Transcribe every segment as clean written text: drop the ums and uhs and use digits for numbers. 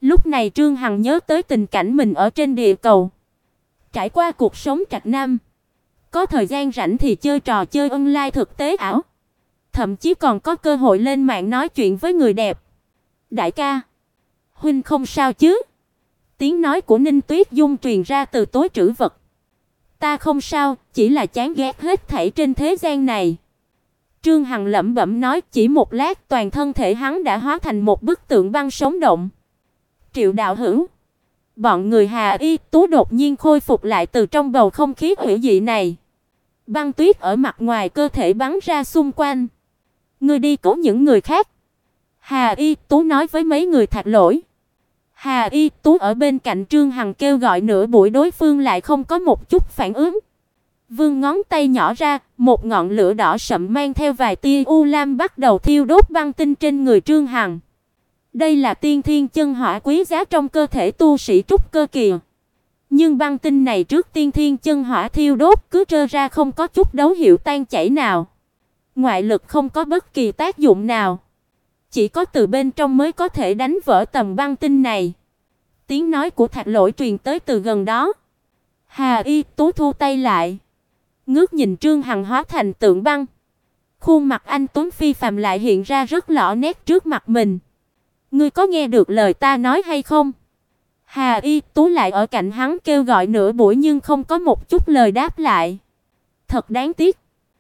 Lúc này Trương Hằng nhớ tới tình cảnh mình ở trên địa cầu, trải qua cuộc sống trạch nam, có thời gian rảnh thì chơi trò chơi online thực tế ảo, thậm chí còn có cơ hội lên mạng nói chuyện với người đẹp. "Đại ca, huynh không sao chứ?" Tiếng nói của Ninh Tuyết Dung truyền ra từ túi trữ vật. "Ta không sao, chỉ là chán ghét hết thảy trên thế gian này." Trương Hằng lẩm bẩm nói, chỉ một lát toàn thân thể hắn đã hóa thành một bức tượng băng sống động. "Triệu đạo hữu." Bọn người Hà Y Tú đột nhiên khôi phục lại từ trong bầu không khí hủy dị này. Băng tuyết ở mặt ngoài cơ thể bắn ra xung quanh. "Ngươi đi cứu những người khác." Hà Y Tú nói với mấy người Thạch Lỗi. Hà Y Tú ở bên cạnh Trương Hằng kêu gọi nửa buổi đối phương lại không có một chút phản ứng. Vươn ngón tay nhỏ ra, một ngọn lửa đỏ sậm mang theo vài tia u lam bắt đầu thiêu đốt băng tinh trên người Trương Hằng. Đây là tiên thiên chân hỏa quý giá trong cơ thể tu sĩ trúc cơ kỳ. Nhưng băng tinh này trước tiên thiên chân hỏa thiêu đốt cứ trơ ra không có chút dấu hiệu tan chảy nào. Ngoại lực không có bất kỳ tác dụng nào. Chỉ có từ bên trong mới có thể đánh vỡ tầng băng tinh này. Tiếng nói của Thạch Lỗi truyền tới từ gần đó. Hà Y Tú thu tay lại, ngước nhìn Trương Hằng hóa thành tượng băng. Khuôn mặt anh tuấn phi phàm lại hiện ra rất rõ nét trước mặt mình. "Ngươi có nghe được lời ta nói hay không?" Hà Y Tú lại ở cạnh hắn kêu gọi nửa buổi nhưng không có một chút lời đáp lại. Thật đáng tiếc.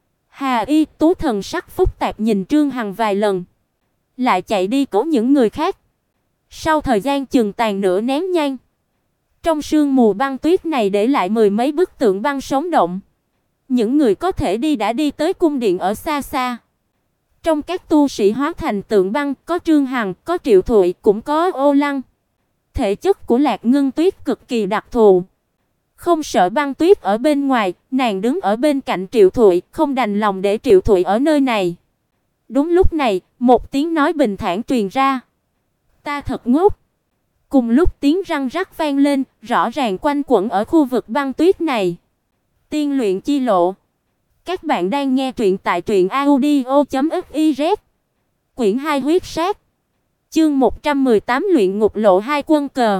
Hà Y Tú thần sắc phức tạp nhìn Trương Hằng vài lần, lại chạy đi cứu những người khác. Sau thời gian chừng tàn nửa nén nhang, trong sương mù băng tuyết này để lại mười mấy bức tượng băng sống động. Những người có thể đi đã đi tới cung điện ở xa xa. Trong các tu sĩ hóa thành tượng băng, có Trương Hằng, có Triệu Thụy, cũng có Ô Lăng. Thể chất của Lạc Ngân Tuyết cực kỳ đặc thù. Không sợ băng tuyết ở bên ngoài, nàng đứng ở bên cạnh Triệu Thụy, không đành lòng để Triệu Thụy ở nơi này. Đúng lúc này, một tiếng nói bình thản truyền ra. "Ta thật ngốc." Cùng lúc tiếng răng rắc vang lên, rõ ràng quanh quẩn ở khu vực băng tuyết này. Tiên luyện chi lộ. Các bạn đang nghe truyện tại truyệnaudio.fiz. Quyển 2 huyết sát. Chương 118 luyện ngục lộ 2 quân cờ.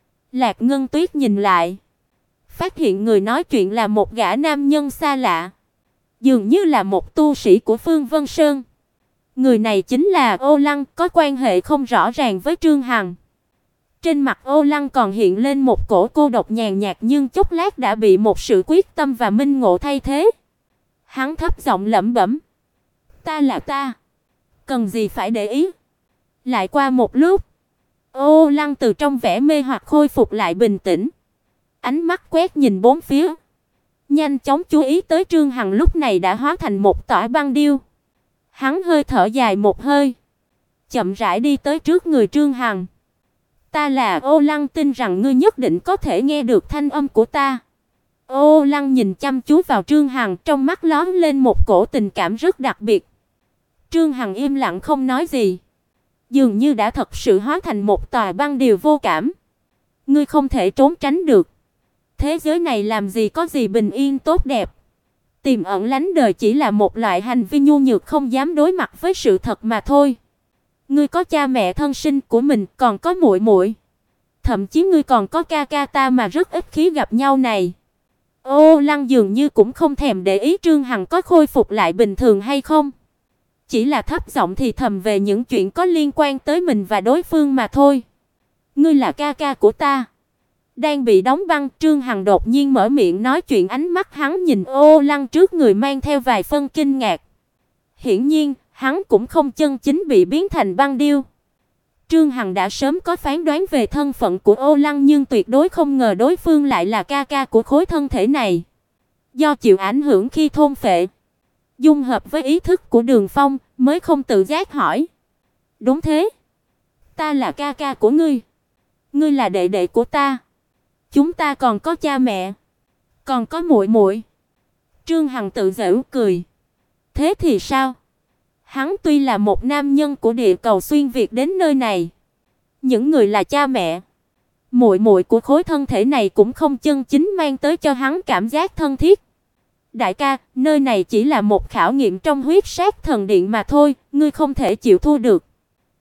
Lạc Ngân Tuyết nhìn lại, phát hiện người nói chuyện là một gã nam nhân xa lạ, dường như là một tu sĩ của Phương Vân Sơn. Người này chính là Ô Lăng, có quan hệ không rõ ràng với Trương Hằng. Trên mặt Ô Lăng còn hiện lên một cổ cô độc nhàn nhạt nhưng chốc lát đã bị một sự quyết tâm và minh ngộ thay thế. Hắn thấp giọng lẩm bẩm, "Ta là ta, cần gì phải để ý." Lại qua một lúc, Ô Lăng từ trong vẻ mê hoặc khôi phục lại bình tĩnh, ánh mắt quét nhìn bốn phía, nhanh chóng chú ý tới Trương Hằng lúc này đã hóa thành một tỏa băng điêu. Hắn hơi thở dài một hơi, chậm rãi đi tới trước người Trương Hằng. "Ta là Ô Lăng, tin rằng ngươi nhất định có thể nghe được thanh âm của ta." Ô Lăng nhìn chăm chú vào Trương Hằng, trong mắt lóe lên một cổ tình cảm rất đặc biệt. Trương Hằng im lặng không nói gì, dường như đã thật sự hóa thành một tòa băng điêu vô cảm. "Ngươi không thể trốn tránh được. Thế giới này làm gì có gì bình yên tốt đẹp. Tìm ẩn lánh đời chỉ là một loại hành vi nhu nhược không dám đối mặt với sự thật mà thôi. Ngươi có cha mẹ thân sinh của mình, còn có muội muội, thậm chí ngươi còn có ca ca ta mà rất ít khi gặp nhau này." Ô Lăng dường như cũng không thèm để ý Trương Hằng có khôi phục lại bình thường hay không, chỉ là thấp giọng thì thầm về những chuyện có liên quan tới mình và đối phương mà thôi. "Ngươi là ca ca của ta." Đang bị đóng băng, Trương Hằng đột nhiên mở miệng nói chuyện, ánh mắt hắn nhìn Ô Lăng trước người mang theo vài phân kinh ngạc. Hiển nhiên, hắn cũng không chân chính bị biến thành băng điêu. Trương Hằng đã sớm có phán đoán về thân phận của Ô Lăng nhưng tuyệt đối không ngờ đối phương lại là ca ca của khối thân thể này. Do chịu ảnh hưởng khi thôn phệ, dung hợp với ý thức của Đường Phong, mới không tự giác hỏi. "Đúng thế, ta là ca ca của ngươi. Ngươi là đệ đệ của ta. Chúng ta còn có cha mẹ, còn có muội muội." Trương Hằng tự giễu cười. "Thế thì sao?" Hắn tuy là một nam nhân của địa cầu xuyên việt đến nơi này, những người là cha mẹ, muội muội của khối thân thể này cũng không chân chính mang tới cho hắn cảm giác thân thiết. "Đại ca, nơi này chỉ là một khảo nghiệm trong huyết sát thần điện mà thôi, ngươi không thể chịu thua được."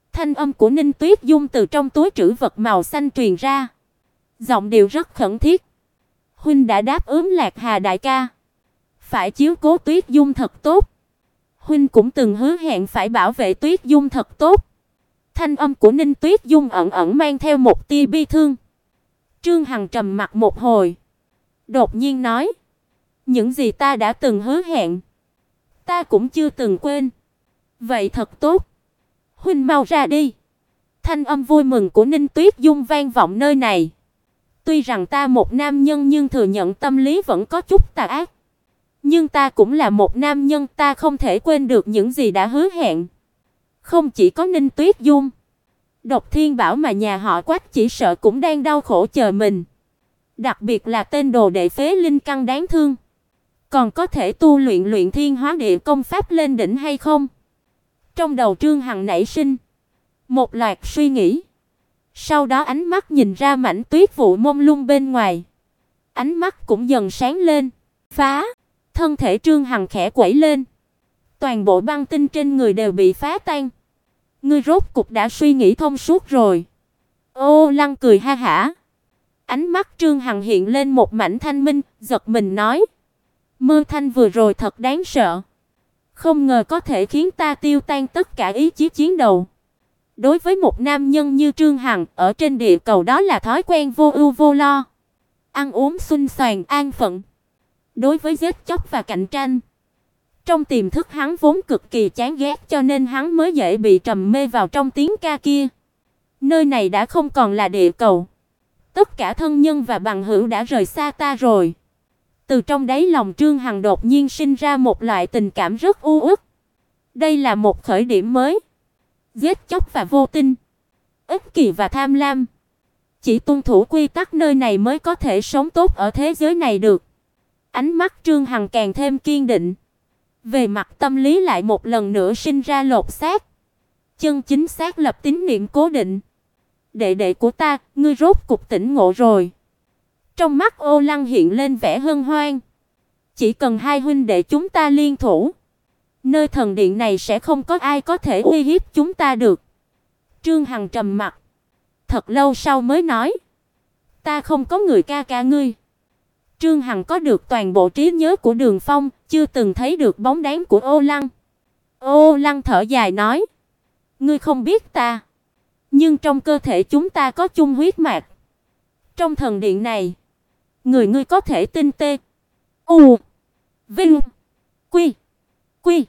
Thanh âm của Ninh Tuyết Dung từ trong túi trữ vật màu xanh truyền ra, giọng điệu rất khẩn thiết. Huynh đã đáp ứng Lạc Hà đại ca, phải chiếu cố Tuyết Dung thật tốt. Huynh cũng từng hứa hẹn phải bảo vệ Tuyết Dung thật tốt. Thanh âm của Ninh Tuyết Dung ẩn ẩn mang theo một tia bi thương. Trương Hằng trầm mặc một hồi, đột nhiên nói: "Những gì ta đã từng hứa hẹn, ta cũng chưa từng quên. Vậy thật tốt, huynh mau ra đi." Thanh âm vui mừng của Ninh Tuyết Dung vang vọng nơi này. Tuy rằng ta một nam nhân nhưng thừa nhận tâm lý vẫn có chút tà ác. Nhưng ta cũng là một nam nhân, ta không thể quên được những gì đã hứa hẹn. Không chỉ có Ninh Tuyết Dung, Độc Thiên Bảo mà nhà họ Quách chỉ sợ cũng đang đau khổ chờ mình. Đặc biệt là tên đồ đệ phế linh căn đáng thương, còn có thể tu luyện thiên hóa địa công pháp lên đỉnh hay không? Trong đầu Trương Hằng nảy sinh một loạt suy nghĩ. Sau đó ánh mắt nhìn ra mảnh tuyết vụ mông lung bên ngoài, ánh mắt cũng dần sáng lên. Phá! Thân thể Trương Hằng khẽ quẩy lên, toàn bộ băng tinh trên người đều bị phá tan. Ngươi rốt cục đã suy nghĩ thông suốt rồi. Ô Lăng cười ha hả. Ánh mắt Trương Hằng hiện lên một mảnh thanh minh, giật mình nói: Mơ Thanh vừa rồi thật đáng sợ, không ngờ có thể khiến ta tiêu tan tất cả ý chí chiến đấu. Đối với một nam nhân như Trương Hằng, ở trên địa cầu đó là thói quen vô ưu vô lo, ăn uống xuân xoàng, an phận. Đối với giết chóc và cạnh tranh, trong tiềm thức hắn vốn cực kỳ chán ghét, cho nên hắn mới dễ bị trầm mê vào trong tiếng ca kia. Nơi này đã không còn là địa cầu. Tất cả thân nhân và bằng hữu đã rời xa ta rồi. Từ trong đáy lòng Trương Hằng đột nhiên sinh ra một loại tình cảm rất u uất. Đây là một khởi điểm mới. Giết chóc và vô tình, ích kỷ và tham lam, chỉ tuân thủ quy tắc nơi này mới có thể sống tốt ở thế giới này được. Ánh mắt Trương Hằng càng thêm kiên định. Về mặt tâm lý lại một lần nữa sinh ra lột xác. Chân chính xác lập tín niệm cố định. Đệ đệ của ta, ngươi rốt cục tỉnh ngộ rồi. Trong mắt Ô Lăng hiện lên vẻ hân hoan. Chỉ cần hai huynh đệ chúng ta liên thủ, nơi thần điện này sẽ không có ai có thể uy hiếp chúng ta được. Trương Hằng trầm mặt, thật lâu sau mới nói: Ta không có người ca ca ngươi. Trương Hằng có được toàn bộ trí nhớ của Đường Phong, chưa từng thấy được bóng dáng của Ô Lăng. Ô Lăng thở dài nói: Ngươi không biết ta, nhưng trong cơ thể chúng ta có chung huyết mạch. Trong thần điện này, người ngươi có thể tin tê u vinh quy quy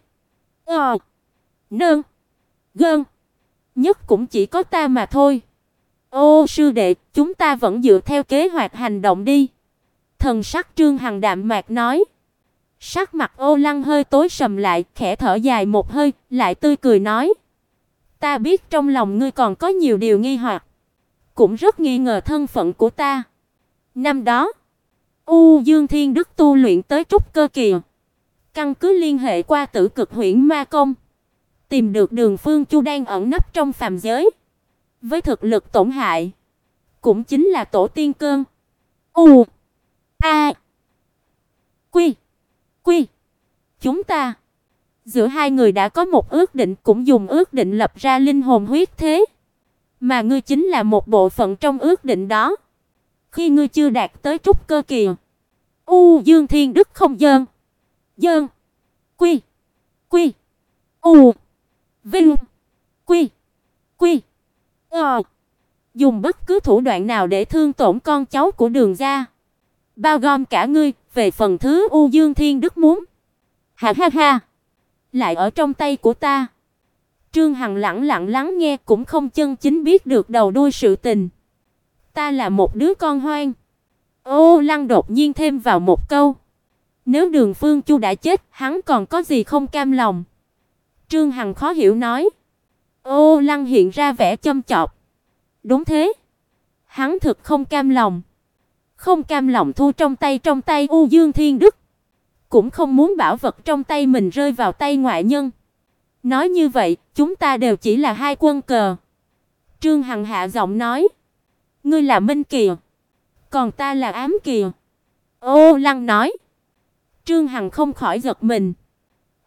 nương gơn, nhất cũng chỉ có ta mà thôi. Ô sư đệ, chúng ta vẫn dựa theo kế hoạch hành động đi. Thần sắc Trương Hằng đạm mạc nói. Sắc mặt Ô Lăng hơi tối sầm lại, khẽ thở dài một hơi, lại tươi cười nói: Ta biết trong lòng ngươi còn có nhiều điều nghi hoặc, cũng rất nghi ngờ thân phận của ta. Năm đó, U Dương Thiên Đức tu luyện tới trúc cơ kỳ, căn cứ liên hệ qua Tử Cực Huyễn Ma Công, tìm được Đường Phương Chu đang ẩn nấp trong phàm giới, với thực lực tổn hại, cũng chính là tổ tiên cơn U A Quy Quy. Chúng ta giữa hai người đã có một ước định, cũng dùng ước định lập ra linh hồn huyết thế, mà ngươi chính là một bộ phận trong ước định đó. Khi ngươi chưa đạt tới trúc cơ kỳ, U Dương Thiên Đức không dơn quy quy u vinh quy quy dùng bất cứ thủ đoạn nào để thương tổn con cháu của Đường gia, bao gồm cả ngươi. Về phần thứ U Dương Thiên Đức muốn, ha ha ha, lại ở trong tay của ta. Trương Hằng lẳng lặng lắng nghe, cũng không chân chính biết được đầu đuôi sự tình. Ta là một đứa con hoang. Ô Lăng đột nhiên thêm vào một câu. Nếu Đường Phương Chu đã chết, hắn còn có gì không cam lòng? Trương Hằng khó hiểu nói. Ô Lăng hiện ra vẻ châm chọc. Đúng thế, hắn thực không cam lòng. Không cam lòng thu trong tay U Dương Thiên Đức, cũng không muốn bảo vật trong tay mình rơi vào tay ngoại nhân. Nói như vậy, chúng ta đều chỉ là hai quân cờ. Trương Hằng hạ giọng nói. Ngươi là Minh Kỳ, còn ta là Ám Kỳ. Ô Lăng nói. Trương Hằng không khỏi giật mình,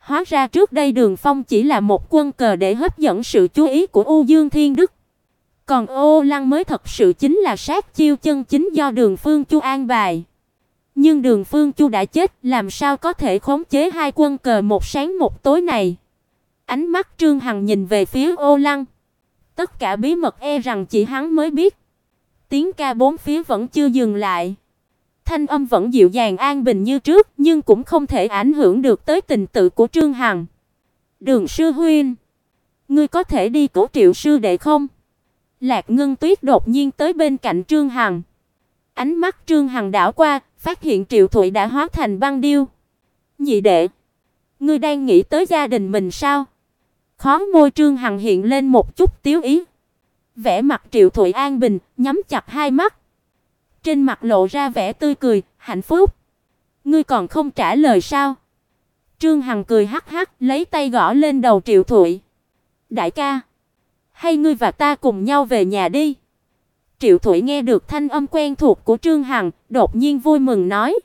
Hóa ra trước đây Đường Phong chỉ là một quân cờ để hấp dẫn sự chú ý của U Dương Thiên Đức. Còn Ô Lăng mới thật sự chính là sát chiêu chân chính do Đường Phương Chu an bài. Nhưng Đường Phương Chu đã chết, làm sao có thể khống chế hai quân cờ một sáng một tối này? Ánh mắt Trương Hằng nhìn về phía Ô Lăng. Tất cả bí mật e rằng chỉ hắn mới biết. Tiếng ca bốn phía vẫn chưa dừng lại. Thanh âm vẫn dịu dàng an bình như trước, nhưng cũng không thể ảnh hưởng được tới tình tự của Trương Hằng. "Đường sư huynh, ngươi có thể đi cứu Triệu sư đệ không?" Lạc Ngân Tuyết đột nhiên tới bên cạnh Trương Hằng. Ánh mắt Trương Hằng đảo qua, phát hiện Triệu Thụy đã hóa thành băng điêu. "Nhị đệ, ngươi đang nghĩ tới gia đình mình sao?" Khóe môi Trương Hằng hiện lên một chút tiếu ý. Vẻ mặt Triệu Thụy an bình, nhắm chặt hai mắt. Trên mặt lộ ra vẻ tươi cười, hạnh phúc. "Ngươi còn không trả lời sao?" Trương Hằng cười hắc hắc, lấy tay gõ lên đầu Triệu Thụy. "Đại ca, hay ngươi và ta cùng nhau về nhà đi." Triệu Thụy nghe được thanh âm quen thuộc của Trương Hằng, đột nhiên vui mừng nói.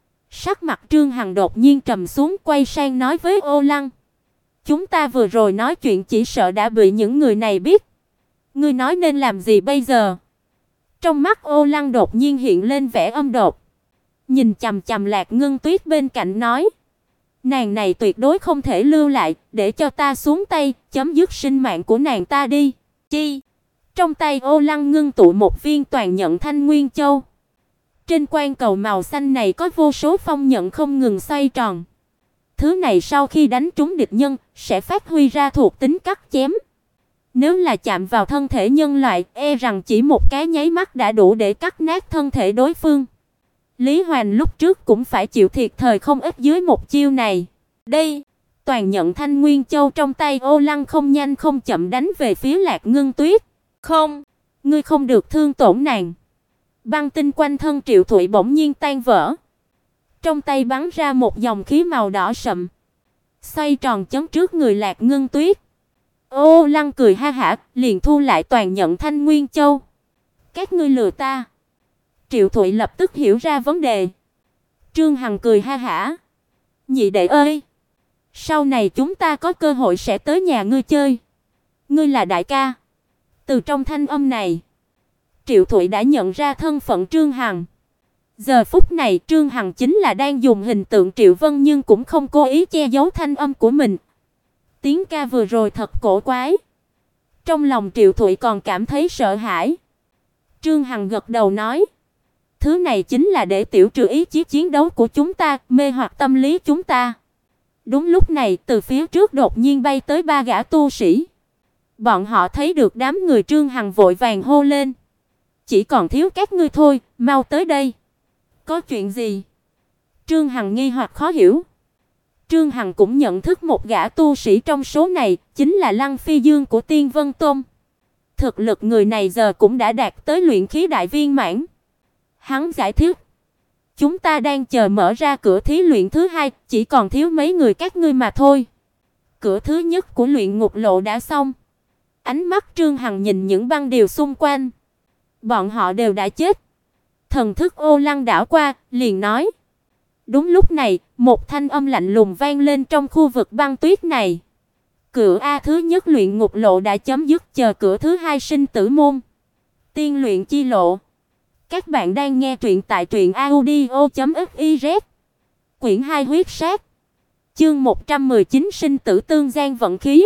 Sắc mặt Trương Hằng đột nhiên trầm xuống, quay sang nói với Ô Lăng. "Chúng ta vừa rồi nói chuyện chỉ sợ đã bị những người này biết. Ngươi nói nên làm gì bây giờ?" Trong mắt Ô Lăng đột nhiên hiện lên vẻ âm độc. Nhìn chằm chằm Lạc Ngân Tuyết bên cạnh nói. "Nàng này tuyệt đối không thể lưu lại, để cho ta xuống tay, chấm dứt sinh mạng của nàng ta đi." Chi? Trong tay Ô Lăng ngưng tụ một viên toàn nhận Thanh Nguyên Châu. Trên quan cầu màu xanh này có vô số phong nhận không ngừng xoay tròn. Thứ này sau khi đánh trúng địch nhân sẽ phát huy ra thuộc tính cắt chém. Nếu là chạm vào thân thể nhân loại, e rằng chỉ một cái nháy mắt đã đủ để cắt nát thân thể đối phương. Lý Hoành lúc trước cũng phải chịu thiệt thời không ít dưới một chiêu này. Đây, toàn nhận Thanh Nguyên Châu trong tay Ô Lăng không nhanh không chậm đánh về phía Lạc Ngân Tuyết. "Không, ngươi không được thương tổn nàng." Băng tinh quanh thân Triệu Thụy bỗng nhiên tan vỡ. Trong tay bắn ra một dòng khí màu đỏ sậm, xoay tròn chấn trước người Lạc Ngân Tuyết. Ô Lăng cười ha hả, liền thu lại toàn nhận Thanh Nguyên Châu. "Các ngươi lừa ta." Triệu Thụy lập tức hiểu ra vấn đề. Trương Hằng cười ha hả. "Nhị đệ ơi, sau này chúng ta có cơ hội sẽ tới nhà ngươi chơi. Ngươi là đại ca." Từ trong thanh âm này, Triệu Thụy đã nhận ra thân phận Trương Hằng. Giờ phút này Trương Hằng chính là đang dùng hình tượng Triệu Vân nhưng cũng không cố ý che giấu thanh âm của mình. Tiếng ca vừa rồi thật cổ quái. Trong lòng Triệu Thụy còn cảm thấy sợ hãi. Trương Hằng gật đầu nói. "Thứ này chính là để tiểu trừ ý chí chiến đấu của chúng ta, mê hoặc tâm lý chúng ta." Đúng lúc này, từ phía trước đột nhiên bay tới ba gã tu sĩ. Bọn họ thấy được đám người Trương Hằng vội vàng hô lên. "Chỉ còn thiếu các ngươi thôi, mau tới đây." "Có chuyện gì?" Trương Hằng nghi hoặc khó hiểu. Trương Hằng cũng nhận thức một gã tu sĩ trong số này, chính là Lăng Phi Dương của Tiên Vân Tôn. Thực lực người này giờ cũng đã đạt tới luyện khí đại viên mãn. Hắn giải thích. "Chúng ta đang chờ mở ra cửa thí luyện thứ hai, chỉ còn thiếu mấy người các ngươi mà thôi. Cửa thứ nhất của luyện ngục lộ đã xong." Ánh mắt Trương Hằng nhìn những băng điều xung quanh. Bọn họ đều đã chết. Thần thức Ô Lăng đảo qua, liền nói. Đúng lúc này, một thanh âm lạnh lùng vang lên trong khu vực băng tuyết này. Cửa A thứ nhất luyện ngục lộ đã chấm dứt, chờ cửa thứ hai sinh tử môn. Tiên luyện chi lộ. Các bạn đang nghe truyện tại truyệnaudio.fiz. Quyển 2 huyết sát. Chương 119 sinh tử tương gian vận khí.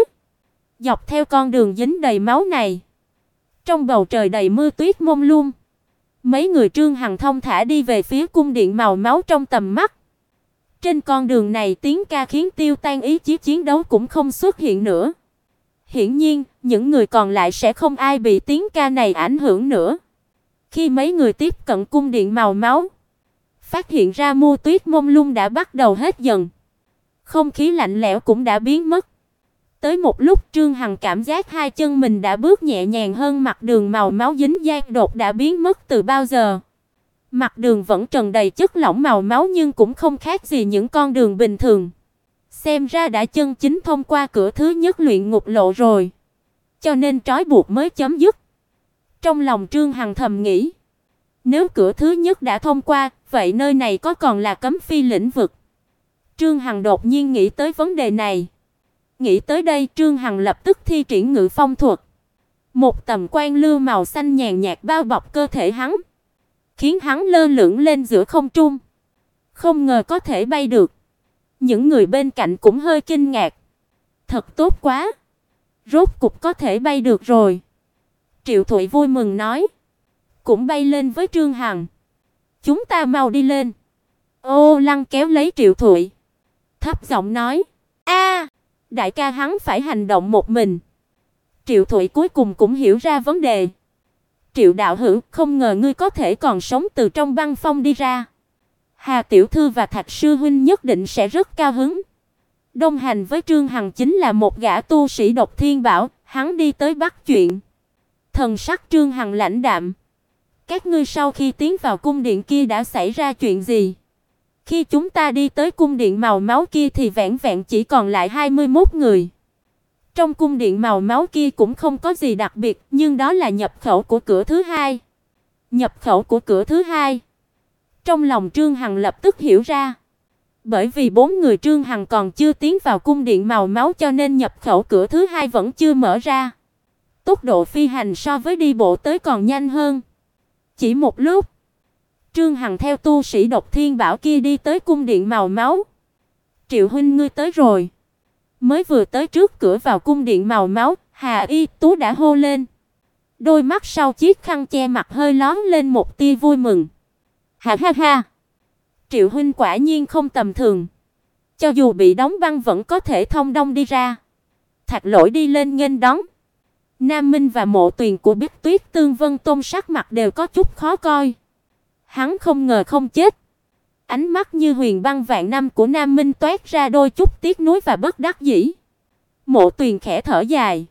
Dọc theo con đường dính đầy máu này, trong bầu trời đầy mưa tuyết mông lung, mấy người Trương Hằng thông thả đi về phía cung điện màu máu trong tầm mắt. Trên con đường này tiếng ca khiến tiêu tan ý chí chiến đấu cũng không xuất hiện nữa. Hiển nhiên, những người còn lại sẽ không ai bị tiếng ca này ảnh hưởng nữa. Khi mấy người tiếp cận cung điện màu máu, phát hiện ra mưa tuyết mông lung đã bắt đầu hết dần. Không khí lạnh lẽo cũng đã biến mất. Tới một lúc Trương Hằng cảm giác hai chân mình đã bước nhẹ nhàng hơn, mặt đường màu máu dính dang đột đã biến mất từ bao giờ. Mặt đường vẫn trần đầy chất lỏng màu máu nhưng cũng không khác gì những con đường bình thường. Xem ra đã chân chính thông qua cửa thứ nhất luyện ngục lộ rồi. Cho nên trói buộc mới chấm dứt. Trong lòng Trương Hằng thầm nghĩ, nếu cửa thứ nhất đã thông qua, vậy nơi này có còn là cấm phi lĩnh vực? Trương Hằng đột nhiên nghĩ tới vấn đề này. Nghĩ tới đây, Trương Hằng lập tức thi triển Ngự Phong thuật. Một tầm quan lưu màu xanh nhàn nhạt bao bọc cơ thể hắn, khiến hắn lơ lửng lên giữa không trung. Không ngờ có thể bay được. Những người bên cạnh cũng hơi kinh ngạc. Thật tốt quá, rốt cục có thể bay được rồi. Triệu Thụy vui mừng nói, cũng bay lên với Trương Hằng. Chúng ta mau đi lên. Ô Lăng kéo lấy Triệu Thụy, thấp giọng nói, a, đại ca hắn phải hành động một mình. Triệu Thụy cuối cùng cũng hiểu ra vấn đề. Triệu đạo hữu, không ngờ ngươi có thể còn sống từ trong băng phong đi ra. Hà tiểu thư và Thạch sư huynh nhất định sẽ rất cao hứng. Đồng hành với Trương Hằng chính là một gã tu sĩ Độc Thiên Bảo, hắn đi tới bắt chuyện. Thần sắc Trương Hằng lãnh đạm. Các ngươi sau khi tiến vào cung điện kia đã xảy ra chuyện gì? Khi chúng ta đi tới cung điện màu máu kia thì vẻn vẹn chỉ còn lại 21 người. Trong cung điện màu máu kia cũng không có gì đặc biệt, nhưng đó là nhập khẩu của cửa thứ hai. Nhập khẩu của cửa thứ hai. Trong lòng Trương Hằng lập tức hiểu ra. Bởi vì 4 người Trương Hằng còn chưa tiến vào cung điện màu máu cho nên nhập khẩu cửa thứ hai vẫn chưa mở ra. Tốc độ phi hành so với đi bộ tới còn nhanh hơn. Chỉ một lúc, Trương Hằng theo tu sĩ Độc Thiên Bảo kia đi tới cung điện màu máu. Triệu huynh ngươi tới rồi. Mới vừa tới trước cửa vào cung điện màu máu, Hà Y Tú đã hô lên. Đôi mắt sau chiếc khăn che mặt hơi lóe lên một tia vui mừng. Ha ha ha. Triệu huynh quả nhiên không tầm thường. Cho dù bị đóng băng vẫn có thể thông dong đi ra. Thạch Lỗi đi lên nghênh đón. Nam Minh và Mộ Tuyền của Bích Tuyết Tương Vân Tôn sắc mặt đều có chút khó coi. Hắn không ngờ không chết. Ánh mắt như huyền băng vạn năm của Nam Minh toát ra đôi chút tiếc nuối và bất đắc dĩ. Mộ Tuyền khẽ thở dài.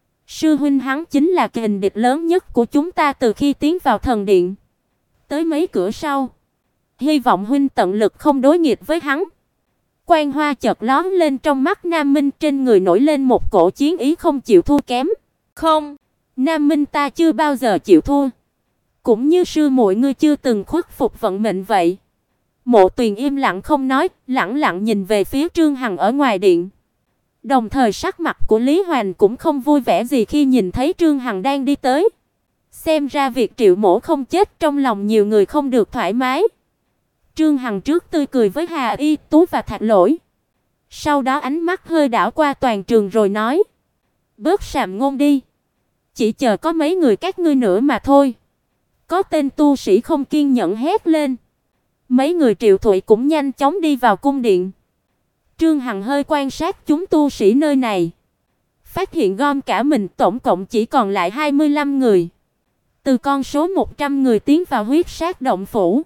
Sư huynh hắn chính là kình địch lớn nhất của chúng ta từ khi tiến vào thần điện. Tới mấy cửa sau, hy vọng huynh tận lực không đối nghịch với hắn. Quang hoa chợt lóe lên trong mắt Nam Minh, trên người nổi lên một cổ chiến ý không chịu thua kém. Không, Nam Minh ta chưa bao giờ chịu thua. Cũng như sư muội ngươi chưa từng khuất phục vận mệnh vậy. Mộ Tuyền im lặng không nói, lẳng lặng nhìn về phía Trương Hằng ở ngoài điện. Đồng thời sắc mặt của Lý Hoành cũng không vui vẻ gì khi nhìn thấy Trương Hằng đang đi tới. Xem ra việc Triệu Mỗ không chết trong lòng nhiều người không được thoải mái. Trương Hằng trước tươi cười với Hà Y Tú và Thạch Lỗi. Sau đó ánh mắt hơi đảo qua toàn trường rồi nói. Bớt sàm ngôn đi. Chỉ chờ có mấy người các ngươi nữa mà thôi. Có tên tu sĩ không kiên nhẫn hét lên. Mấy người Triệu Thụy cũng nhanh chóng đi vào cung điện. Trương Hằng hơi quan sát chúng tu sĩ nơi này. Phát hiện gom cả mình tổng cộng chỉ còn lại 25 người. Từ con số 100 người tiến vào huyết sát động phủ,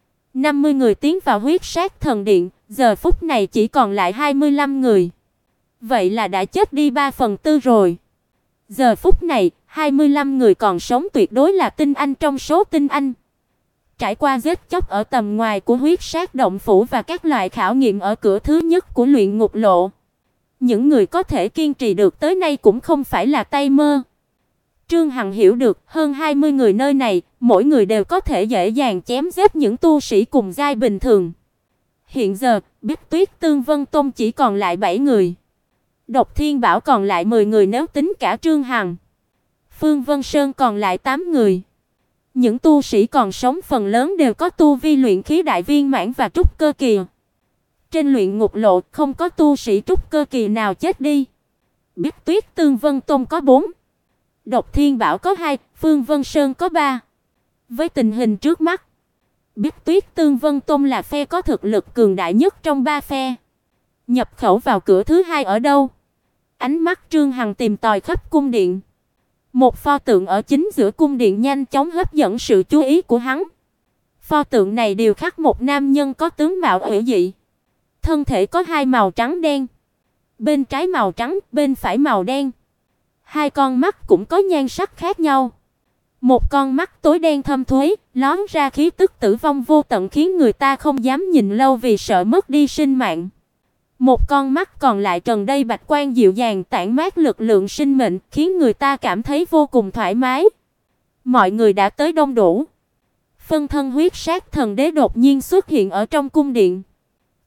50 người tiến vào huyết sát thần điện, giờ phút này chỉ còn lại 25 người. Vậy là đã chết đi 3/4 rồi. Giờ phút này, 25 người còn sống tuyệt đối là tinh anh trong số tinh anh. Trải qua giết chóc ở tầm ngoài của huyết sát động phủ và các loại khảo nghiệm ở cửa thứ nhất của luyện ngục lộ, những người có thể kiên trì được tới nay cũng không phải là tay mơ. Trương Hằng hiểu được, hơn 20 người nơi này, mỗi người đều có thể dễ dàng chém giết những tu sĩ cùng giai bình thường. Hiện giờ, Bích Tuyết Tương Vân Tôn chỉ còn lại 7 người. Độc Thiên Bảo còn lại 10 người nếu tính cả Trương Hằng. Phương Vân Sơn còn lại 8 người. Những tu sĩ còn sống phần lớn đều có tu vi luyện khí đại viên mãn và trúc cơ kỳ. Trên luyện ngục lộ không có tu sĩ trúc cơ kỳ nào chết đi. Bích Tuyết Tương Vân Tôn có 4. Độc Thiên Bảo có 2, Phương Vân Sơn có 3. Với tình hình trước mắt, Bích Tuyết Tương Vân Tôn là phe có thực lực cường đại nhất trong 3 phe. Nhập khẩu vào cửa thứ hai ở đâu? Ánh mắt Trương Hằng tìm tòi khắp cung điện. Một pho tượng ở chính giữa cung điện nhanh chóng hấp dẫn sự chú ý của hắn. Pho tượng này điêu khắc một nam nhân có tướng mạo ủy dị. Thân thể có hai màu trắng đen. Bên trái màu trắng, bên phải màu đen. Hai con mắt cũng có nhan sắc khác nhau. Một con mắt tối đen thâm thúy, lóe ra khí tức tử vong vô tận khiến người ta không dám nhìn lâu vì sợ mất đi sinh mạng. Một con mắt còn lại trần đây bạch quang dịu dàng tản mát lực lượng sinh mệnh, khiến người ta cảm thấy vô cùng thoải mái. Mọi người đã tới đông đủ. Phân thân huyết sát thần đế đột nhiên xuất hiện ở trong cung điện.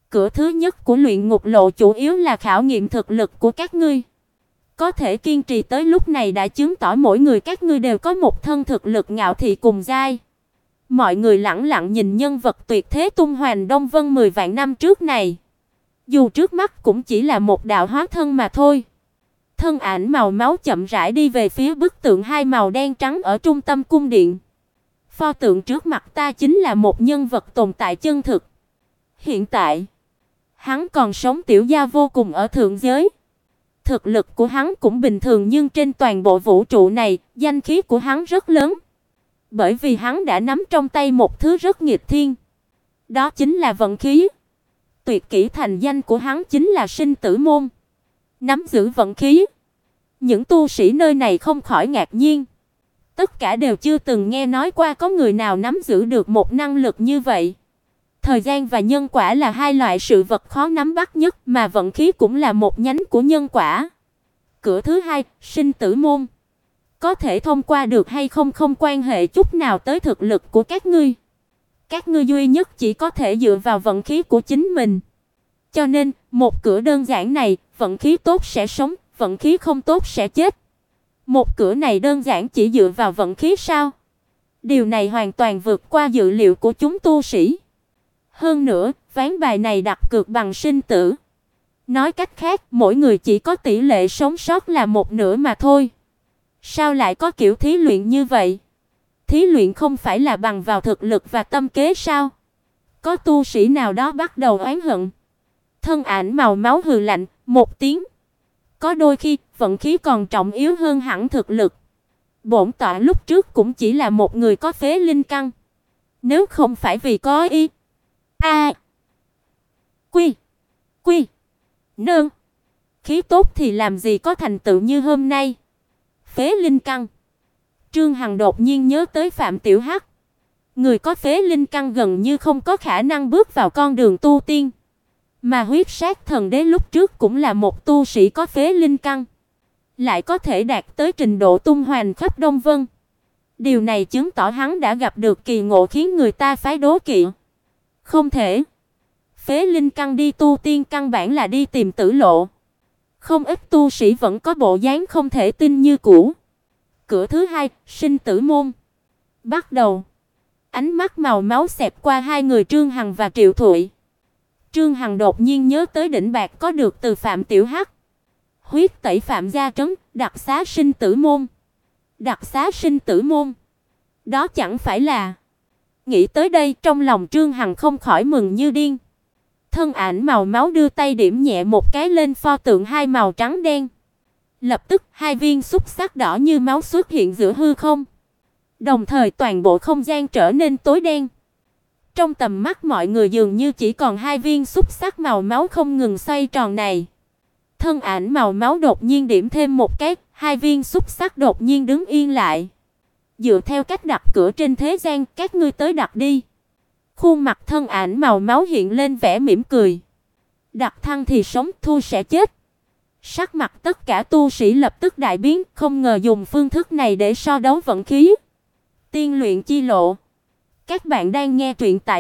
Cửa thứ nhất của luyện ngục lộ chủ yếu là khảo nghiệm thực lực của các ngươi. Có thể kiên trì tới lúc này đã chứng tỏ mỗi người các ngươi đều có một thân thực lực ngạo thị cùng giai. Mọi người lẳng lặng nhìn nhân vật tuyệt thế tung hoành Đông Vân 10 vạn năm trước này. Dù trước mắt cũng chỉ là một đạo hóa thân mà thôi. Thân ảnh màu máu chậm rãi đi về phía bức tượng hai màu đen trắng ở trung tâm cung điện. Pho tượng trước mặt ta chính là một nhân vật tồn tại chân thực. Hiện tại, hắn còn sống tiểu gia vô cùng ở thượng giới. Thực lực của hắn cũng bình thường nhưng trên toàn bộ vũ trụ này, danh khí của hắn rất lớn. Bởi vì hắn đã nắm trong tay một thứ rất nghịch thiên. Đó chính là vận khí. Tuyệt kỹ thành danh của hắn chính là sinh tử môn. Nắm giữ vận khí. Những tu sĩ nơi này không khỏi ngạc nhiên. Tất cả đều chưa từng nghe nói qua có người nào nắm giữ được một năng lực như vậy. Thời gian và nhân quả là hai loại sự vật khó nắm bắt nhất, mà vận khí cũng là một nhánh của nhân quả. Cửa thứ hai, sinh tử môn. Có thể thông qua được hay không không quan hệ chút nào tới thực lực của các ngươi. Các ngươi duy nhất chỉ có thể dựa vào vận khí của chính mình. Cho nên, một cửa đơn giản này, vận khí tốt sẽ sống, vận khí không tốt sẽ chết. Một cửa này đơn giản chỉ dựa vào vận khí sao? Điều này hoàn toàn vượt qua dự liệu của chúng tu sĩ. Hơn nữa, ván bài này đặt cược bằng sinh tử. Nói cách khác, mỗi người chỉ có tỷ lệ sống sót là một nửa mà thôi. Sao lại có kiểu thí luyện như vậy? Thí luyện không phải là bằng vào thực lực và tâm kế sao? Có tu sĩ nào đó bắt đầu oán hận. Thân ảnh màu máu hừ lạnh một tiếng. Có đôi khi, vận khí còn trọng yếu hơn hẳn thực lực. Bổn tọa lúc trước cũng chỉ là một người có phế linh căn. Nếu không phải vì có ý Quy Nương khí tốt thì làm gì có thành tựu như hôm nay. Phế linh căn. Trương Hằng đột nhiên nhớ tới Phạm Tiểu Hắc. Người có phế linh căn gần như không có khả năng bước vào con đường tu tiên. Mà huyết sát thần đế lúc trước cũng là một tu sĩ có phế linh căn, lại có thể đạt tới trình độ tung hoành khắp Đông Vân. Điều này chứng tỏ hắn đã gặp được kỳ ngộ khiến người ta phái đố kỵ. Không thể. Phế linh căn đi tu tiên căn bản là đi tìm tử lộ. Không ít tu sĩ vẫn có bộ dáng không thể tin như cũ. Cửa thứ hai, sinh tử môn. Bắt đầu. Ánh mắt màu máu xẹt qua hai người Trương Hằng và Triệu Thụy. Trương Hằng đột nhiên nhớ tới đỉnh bạc có được từ Phạm Tiểu Hắc. Huyết tẩy Phạm gia trấn, đặc xá sinh tử môn. Đặc xá sinh tử môn. Đó chẳng phải là... Nghĩ tới đây, trong lòng Trương Hằng không khỏi mừng như điên. Thân ảnh màu máu đưa tay điểm nhẹ một cái lên pho tượng hai màu trắng đen. Lập tức, hai viên xúc sắc đỏ như máu xuất hiện giữa hư không. Đồng thời toàn bộ không gian trở nên tối đen. Trong tầm mắt mọi người dường như chỉ còn hai viên xúc sắc màu máu không ngừng xoay tròn này. Thân ảnh màu máu đột nhiên điểm thêm một cái, hai viên xúc sắc đột nhiên đứng yên lại. Dựa theo cách đặt cửa trên thế gian, các ngươi tới đặt đi. Khuôn mặt thân ảnh màu máu hiện lên vẻ mỉm cười. Đặt thăng thì sống, thua sẽ chết. Sắc mặt tất cả tu sĩ lập tức đại biến, không ngờ dùng phương thức này để so đấu vận khí. Tiên luyện chi lộ. Các bạn đang nghe truyện tại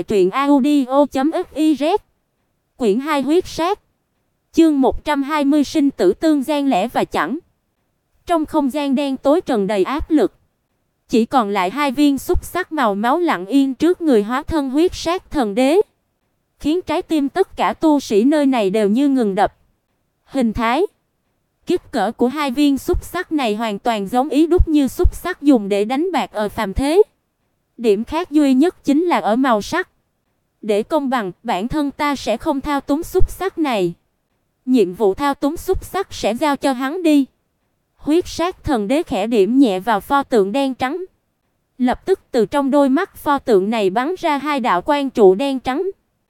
truyệnaudio.fiz. Quyển 2 huyết sát. Chương 120 sinh tử tương gian lẻ và chẳng. Trong không gian đen tối trần đầy áp lực, chỉ còn lại hai viên xúc sắc màu máu lặng yên trước người hóa thân huyết sát thần đế, khiến trái tim tất cả tu sĩ nơi này đều như ngừng đập. Hình thái, kích cỡ của hai viên xúc sắc này hoàn toàn giống ý đúc như xúc sắc dùng để đánh bạc ở phàm thế. Điểm khác duy nhất chính là ở màu sắc. Để công bằng, bản thân ta sẽ không thao túng xúc sắc này. Nhiệm vụ thao túng xúc sắc sẽ giao cho hắn đi. Huyết sát thần đế khẽ điểm nhẹ vào pho tượng đen trắng. Lập tức từ trong đôi mắt pho tượng này bắn ra hai đạo quang trụ đen trắng.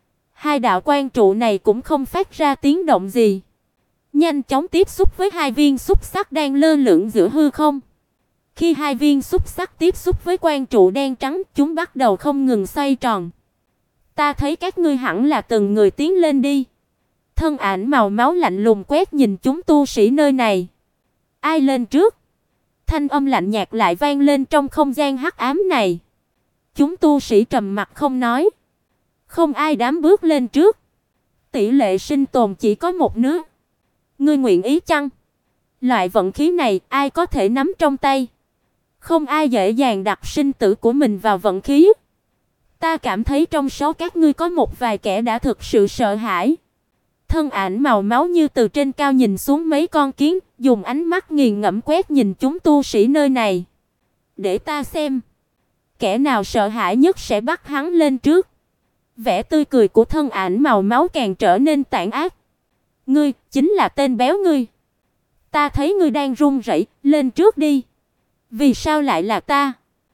Hai đạo quang trụ này cũng không phát ra tiếng động gì, nhanh chóng tiếp xúc với hai viên xúc sắc đang lơ lửng giữa hư không. Khi hai viên xúc sắc tiếp xúc với quang trụ đen trắng, chúng bắt đầu không ngừng xoay tròn. Ta thấy các ngươi hẳn là từng người tiến lên đi. Thân ảnh màu máu lạnh lùng quét nhìn chúng tu sĩ nơi này. Ai lên trước? Thanh âm lạnh nhạt lại vang lên trong không gian hắc ám này. Chúng tu sĩ trầm mặc không nói. Không ai dám bước lên trước. tỷ lệ sinh tồn chỉ có một nửa. Ngươi nguyện ý chăng? Loại vận khí này ai có thể nắm trong tay? Không ai dễ dàng đặt sinh tử của mình vào vận khí. Ta cảm thấy trong số các ngươi có một vài kẻ đã thực sự sợ hãi. Thân ảnh màu máu như từ trên cao nhìn xuống mấy con kiến, dùng ánh mắt nghiền ngẫm quét nhìn chúng tu sĩ nơi này. Để ta xem, kẻ nào sợ hãi nhất sẽ bắt hắn lên trước. Vẻ tươi cười của thân ảnh màu máu càng trở nên tàn ác. Ngươi, chính là tên béo ngươi. Ta thấy ngươi đang run rẩy, lên trước đi. Vì sao lại là ta?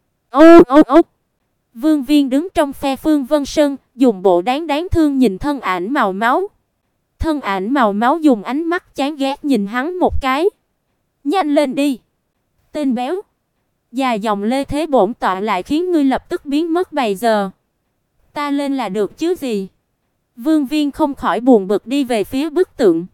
Ô ô ô. Vương Viên đứng trong phe Phương Vân Sơn, dùng bộ đáng thương nhìn thân ảnh màu máu. Thân ảnh màu máu dùng ánh mắt chán ghét nhìn hắn một cái. Nhanh lên đi, tên béo. Dài dòng lê thế bổn tọa lại khiến ngươi lập tức biến mất bây giờ. Ta lên là được chứ gì? Vương Viên không khỏi buồn bực đi về phía bức tượng.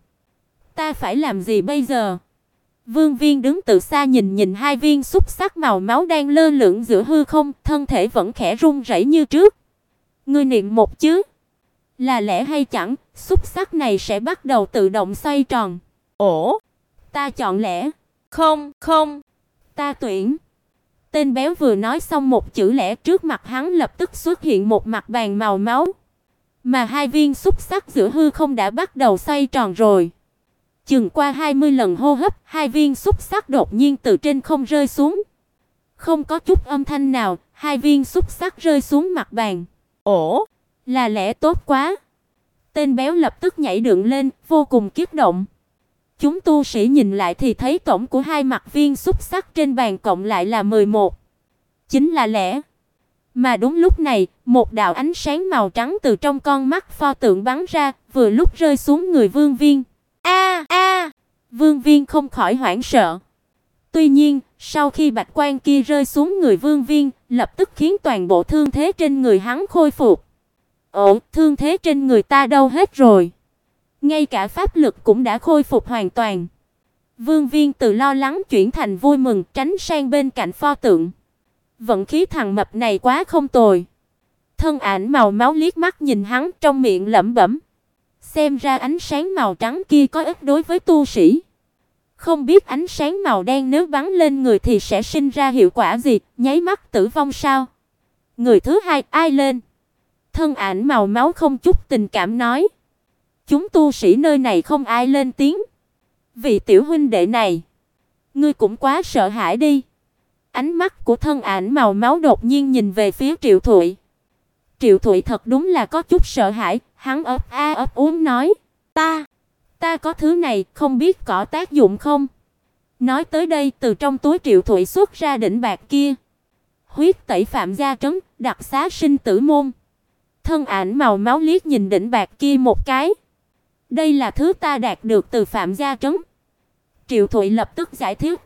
Ta phải làm gì bây giờ? Vương Viên đứng từ xa nhìn hai viên xúc sắc màu máu đang lơ lửng giữa hư không, thân thể vẫn khẽ run rẩy như trước. Ngươi niệm một chứ? Là lẽ hay chẳng, xúc sắc này sẽ bắt đầu tự động xoay tròn. Ồ, ta chọn lẽ. Không, không, ta tuyển. Tên béo vừa nói xong một chữ lẽ, trước mặt hắn lập tức xuất hiện một mặt bàn màu máu. Mà hai viên xúc sắc giữa hư không đã bắt đầu xoay tròn rồi. Chừng qua 20 lần hô hấp, hai viên xúc sắc đột nhiên từ trên không rơi xuống. Không có chút âm thanh nào, hai viên xúc sắc rơi xuống mặt bàn. Ồ, là lẽ tốt quá. Tên béo lập tức nhảy dựng lên, vô cùng kích động. Chúng tu sĩ nhìn lại thì thấy tổng của hai mặt viên xúc sắc trên bàn cộng lại là 11. Chính là lẽ. Mà đúng lúc này, một đạo ánh sáng màu trắng từ trong con mắt pho tượng bắn ra, vừa lúc rơi xuống người Vương Viên. A a! Vương Viên không khỏi hoảng sợ. Tuy nhiên, sau khi bạch quang kia rơi xuống người Vương Viên, lập tức khiến toàn bộ thương thế trên người hắn khôi phục. Ồ, thương thế trên người ta đâu hết rồi? Ngay cả pháp lực cũng đã khôi phục hoàn toàn. Vương Viên từ lo lắng chuyển thành vui mừng, tránh sang bên cạnh pho tượng. Vận khí thằng mập này quá không tồi. Thân ảnh màu máu liếc mắt nhìn hắn, trong miệng lẩm bẩm. Xem ra ánh sáng màu trắng kia có ích đối với tu sĩ. Không biết ánh sáng màu đen nếu bắn lên người thì sẽ sinh ra hiệu quả gì, nháy mắt tử vong sao? Người thứ hai, ai lên? Thân ảnh màu máu không chút tình cảm nói. Chúng tu sĩ nơi này không ai lên tiếng. Vị tiểu huynh đệ này, ngươi cũng quá sợ hãi đi. Ánh mắt của thân ảnh màu máu đột nhiên nhìn về phía Triệu Thụy. Triệu Thụy thật đúng là có chút sợ hãi, hắn ấp a ấp úng nói: Ta có thứ này, không biết có tác dụng không?" Nói tới đây, từ trong túi Triệu Thụy xuất ra đỉnh bạc kia. Huyết tẩy phạm gia trấn, đặc xá sinh tử môn. Thân ảnh màu máu liếc nhìn đỉnh bạc kia một cái. Đây là thứ ta đạt được từ phạm gia trấn. Triệu Thụy lập tức giải thích.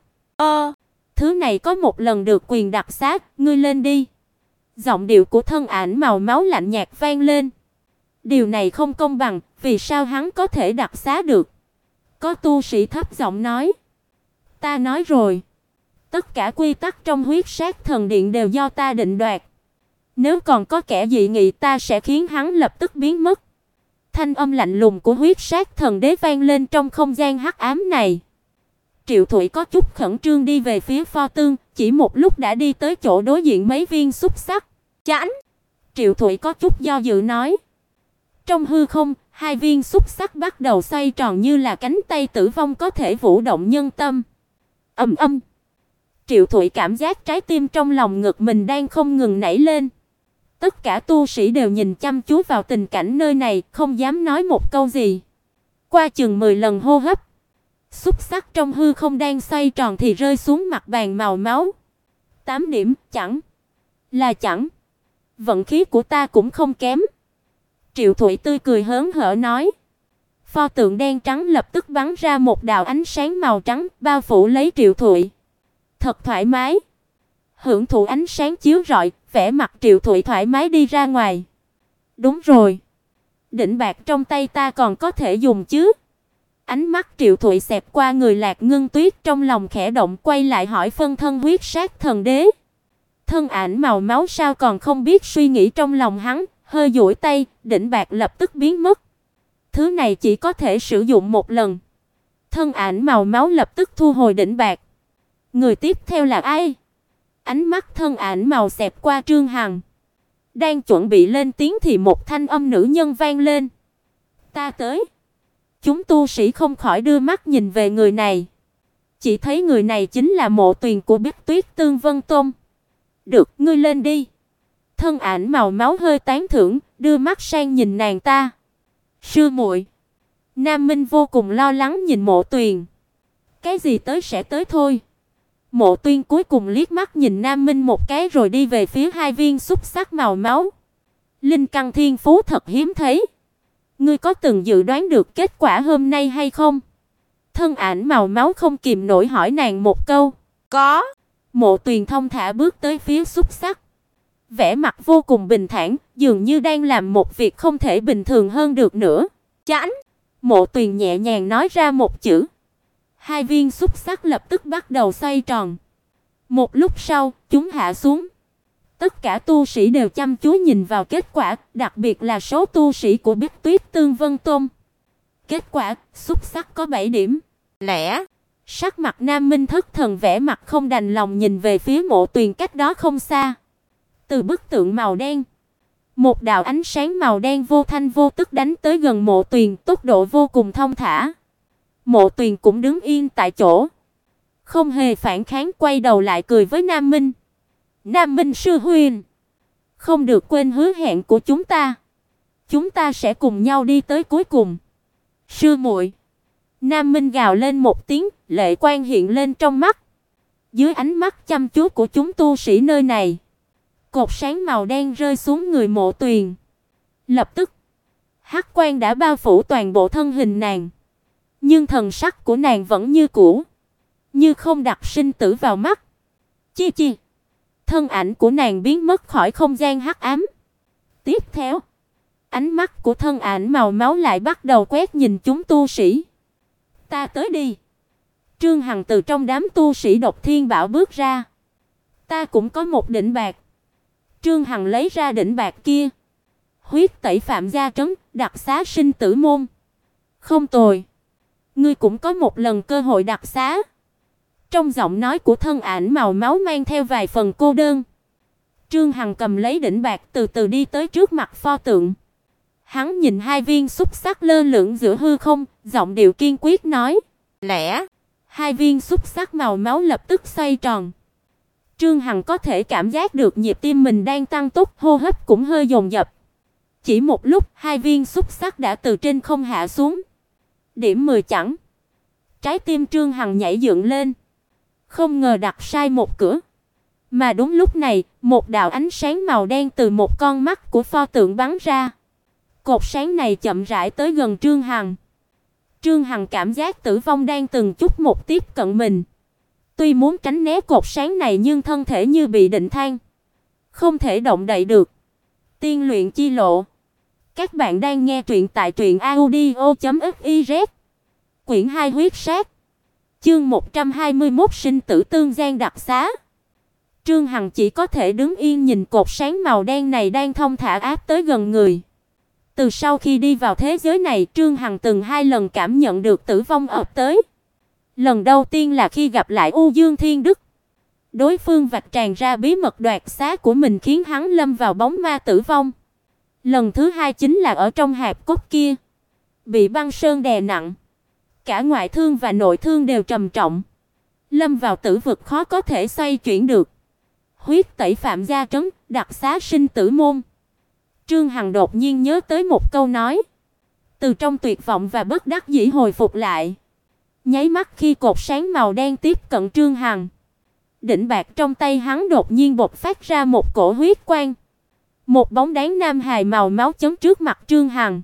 Thứ này có một lần được quyền đặc xá, ngươi lên đi. Giọng điệu của thân ảnh màu máu lạnh nhạt vang lên. Điều này không công bằng, vì sao hắn có thể đặc xá được? Có tu sĩ thấp giọng nói. Ta nói rồi. Tất cả quy tắc trong huyết sát thần điện đều do ta định đoạt. Nếu còn có kẻ dị nghị ta sẽ khiến hắn lập tức biến mất. Thanh âm lạnh lùng của huyết sát thần đế vang lên trong không gian hắc ám này. Triệu Thụy có chút khẩn trương đi về phía pho tượng, chỉ một lúc đã đi tới chỗ đối diện mấy viên xúc sắc. Chảnh! Triệu Thụy có chút do dự nói. Trong hư không, hai viên xúc sắc bắt đầu xoay tròn như là cánh tay tử vong có thể vũ động nhân tâm. Ầm ầm. Triệu Thụy cảm giác trái tim trong lòng ngực mình đang không ngừng nảy lên. Tất cả tu sĩ đều nhìn chăm chú vào tình cảnh nơi này, không dám nói một câu gì. Qua chừng 10 lần hô hấp, xúc sắc trong hư không đang xoay tròn thì rơi xuống mặt bàn màu máu. 8 điểm, chẳng. Vận khí của ta cũng không kém. Triệu Thụy tươi cười hớn hở nói. Pho tượng đen trắng lập tức bắn ra một đạo ánh sáng màu trắng, bao phủ lấy Triệu Thụy. Thật thoải mái. Hưởng thụ ánh sáng chiếu rọi, vẻ mặt Triệu Thụy thoải mái đi ra ngoài. Đúng rồi. Đỉnh bạc trong tay ta còn có thể dùng chứ? Ánh mắt Triệu Thụy xẹt qua người Lạc Ngân Tuyết, trong lòng khẽ động, quay lại hỏi phân thân huyết sát thần đế. Thân ảnh màu máu sao còn không biết suy nghĩ trong lòng hắn, hơi duỗi tay, đỉnh bạc lập tức biến mất. Thứ này chỉ có thể sử dụng một lần. Thân ảnh màu máu lập tức thu hồi đỉnh bạc. Người tiếp theo là ai? Ánh mắt thân ảnh màu xẹp qua Trương Hằng. Đang chuẩn bị lên tiếng thì một thanh âm nữ nhân vang lên. Ta tới. Chúng tu sĩ không khỏi đưa mắt nhìn về người này. Chỉ thấy người này chính là Mộ Tuyền của Bích Tuyết Tương Vân Tôn. Được, ngươi lên đi. Thân ảnh màu máu hơi tán thưởng, đưa mắt sang nhìn nàng ta. Sư muội. Nam Minh vô cùng lo lắng nhìn Mộ Tuyền. Cái gì tới sẽ tới thôi. Mộ Tuyên cuối cùng liếc mắt nhìn Nam Minh một cái rồi đi về phía hai viên xúc sắc màu máu. Linh căn thiên phú thật hiếm thấy. Ngươi có từng dự đoán được kết quả hôm nay hay không? Thân ảnh màu máu không kìm nổi hỏi nàng một câu. Có. Mộ Tuyền thông thả bước tới phía xúc sắc. Vẻ mặt vô cùng bình thản, dường như đang làm một việc không thể bình thường hơn được nữa. Chảnh. Mộ Tuyền nhẹ nhàng nói ra một chữ. Hai viên xúc sắc lập tức bắt đầu xoay tròn. Một lúc sau, chúng hạ xuống. Tất cả tu sĩ đều chăm chú nhìn vào kết quả, đặc biệt là số tu sĩ của Bích Tuyết Tương Vân Tôn. Kết quả, xúc sắc có 7 điểm. Lẽ, sắc mặt Nam Minh thất thần vẻ mặt không đành lòng nhìn về phía Mộ Tuyền cách đó không xa. Từ bức tượng màu đen, một đạo ánh sáng màu đen vô thanh vô tức đánh tới gần Mộ Tuyền, tốc độ vô cùng thông thả. Mộ Tuyền cũng đứng yên tại chỗ, không hề phản kháng, quay đầu lại cười với Nam Minh. Nam Minh sư huynh, không được quên hứa hẹn của chúng ta. Chúng ta sẽ cùng nhau đi tới cuối cùng. Sư muội. Nam Minh gào lên một tiếng, lệ quang hiện lên trong mắt. Dưới ánh mắt chăm chú của chúng tu sĩ nơi này, cột sáng màu đen rơi xuống người Mộ Tuyền. Lập tức, hắc quang đã bao phủ toàn bộ thân hình nàng. Nhưng thần sắc của nàng vẫn như cũ, như không đặt sinh tử vào mắt. Chi chi. Thân ảnh của nàng biến mất khỏi không gian hắc ám. Tiếp theo, ánh mắt của thân ảnh màu máu lại bắt đầu quét nhìn chúng tu sĩ. Ta tới đi. Trương Hằng từ trong đám tu sĩ Độc Thiên Bảo bước ra. Ta cũng có một đỉnh bạc. Trương Hằng lấy ra đỉnh bạc kia. Huyết tẩy phạm gia trấn, đặc xá sinh tử môn. Không tồi. Ngươi cũng có một lần cơ hội đặc xá. Trong giọng nói của thân ảnh màu máu mang theo vài phần cô đơn. Trương Hằng cầm lấy đỉnh bạc từ từ đi tới trước mặt pho tượng. Hắn nhìn hai viên xúc sắc lơ lửng giữa hư không, giọng điệu kiên quyết nói. Lẽ, hai viên xúc sắc màu máu lập tức xoay tròn. Trương Hằng có thể cảm giác được nhịp tim mình đang tăng tốc, hô hấp cũng hơi dồn dập. Chỉ một lúc, hai viên xúc sắc đã từ trên không hạ xuống. Điểm 10 chẳng. Trái tim Trương Hằng nhảy dựng lên. Không ngờ đặt sai một cửa. Mà đúng lúc này, một đạo ánh sáng màu đen từ một con mắt của pho tượng bắn ra. Cột sáng này chậm rãi tới gần Trương Hằng. Trương Hằng cảm giác tử vong đang từng chút một tiếp cận mình. Tuy muốn tránh né cột sáng này nhưng thân thể như bị định thang, không thể động đậy được. Tiên luyện chi lộ. Các bạn đang nghe truyện tại truyệnaudio.fiz. Quyển 2 huyết sát. Chương 121 sinh tử tương gian đặc xá. Trương Hằng chỉ có thể đứng yên nhìn cột sáng màu đen này đang thông thả áp tới gần người. Từ sau khi đi vào thế giới này, Trương Hằng từng 2 lần cảm nhận được tử vong ập tới. Lần đầu tiên là khi gặp lại U Dương Thiên Đức. Đối phương vạch tràn ra bí mật đoạt xá của mình khiến hắn lâm vào bóng ma tử vong. Lần thứ hai chính là ở trong hạp cốt kia, bị băng sơn đè nặng, cả ngoại thương và nội thương đều trầm trọng, lâm vào tử vực khó có thể xoay chuyển được. Huyết tẩy phạm gia trấn, đặc xá sinh tử môn. Trương Hằng đột nhiên nhớ tới một câu nói, từ trong tuyệt vọng và bất đắc dĩ hồi phục lại. Nháy mắt khi cột sáng màu đen tiếp cận Trương Hằng, đỉnh bạc trong tay hắn đột nhiên bộc phát ra một cổ huyết quang. Một bóng dáng nam hài màu máu chắn trước mặt Trương Hằng.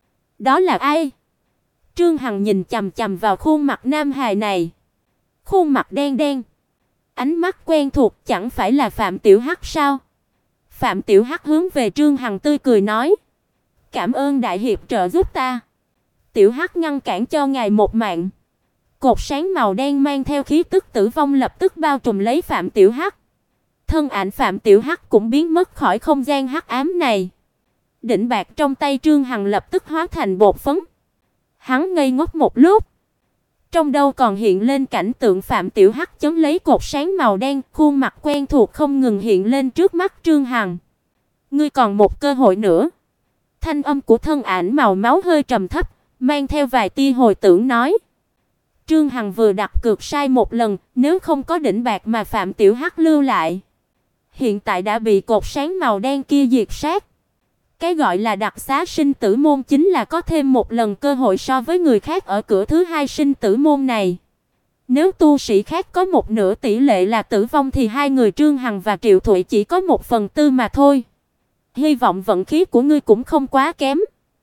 Đó là ai? Trương Hằng nhìn chằm chằm vào khuôn mặt nam hài này. Khuôn mặt đen đen, ánh mắt quen thuộc, chẳng phải là Phạm Tiểu Hắc sao? Phạm Tiểu Hắc hướng về Trương Hằng tươi cười nói: "Cảm ơn đại hiệp trợ giúp ta. Tiểu Hắc ngăn cản cho ngài một mạng." Cột sáng màu đen mang theo khí tức tử vong lập tức bao trùm lấy Phạm Tiểu Hắc. Thân ảnh Phạm Tiểu Hắc cũng biến mất khỏi không gian hắc ám này. Đỉnh bạc trong tay Trương Hằng lập tức hóa thành bột phấn, Hắn ngây ngốc một lúc, trong đầu còn hiện lên cảnh tượng Phạm Tiểu Hắc chống lấy cột sáng màu đen, khuôn mặt quen thuộc không ngừng hiện lên trước mắt Trương Hằng. "Ngươi còn một cơ hội nữa." Thanh âm của thân ảnh màu máu hơi trầm thấp, mang theo vài tia hồi tưởng nói. Trương Hằng vừa đặt cược sai một lần, nếu không có đỉnh bạc mà Phạm Tiểu Hắc lưu lại, hiện tại đã bị cột sáng màu đen kia diệt sát. Cái gọi là đặc xá sinh tử môn chính là có thêm một lần cơ hội so với người khác ở cửa thứ hai sinh tử môn này. Nếu tu sĩ khác có một nửa tỷ lệ là tử vong thì hai người Trương Hằng và Triệu Thụy chỉ có 1/4 mà thôi. Hy vọng vận khí của ngươi cũng không quá kém.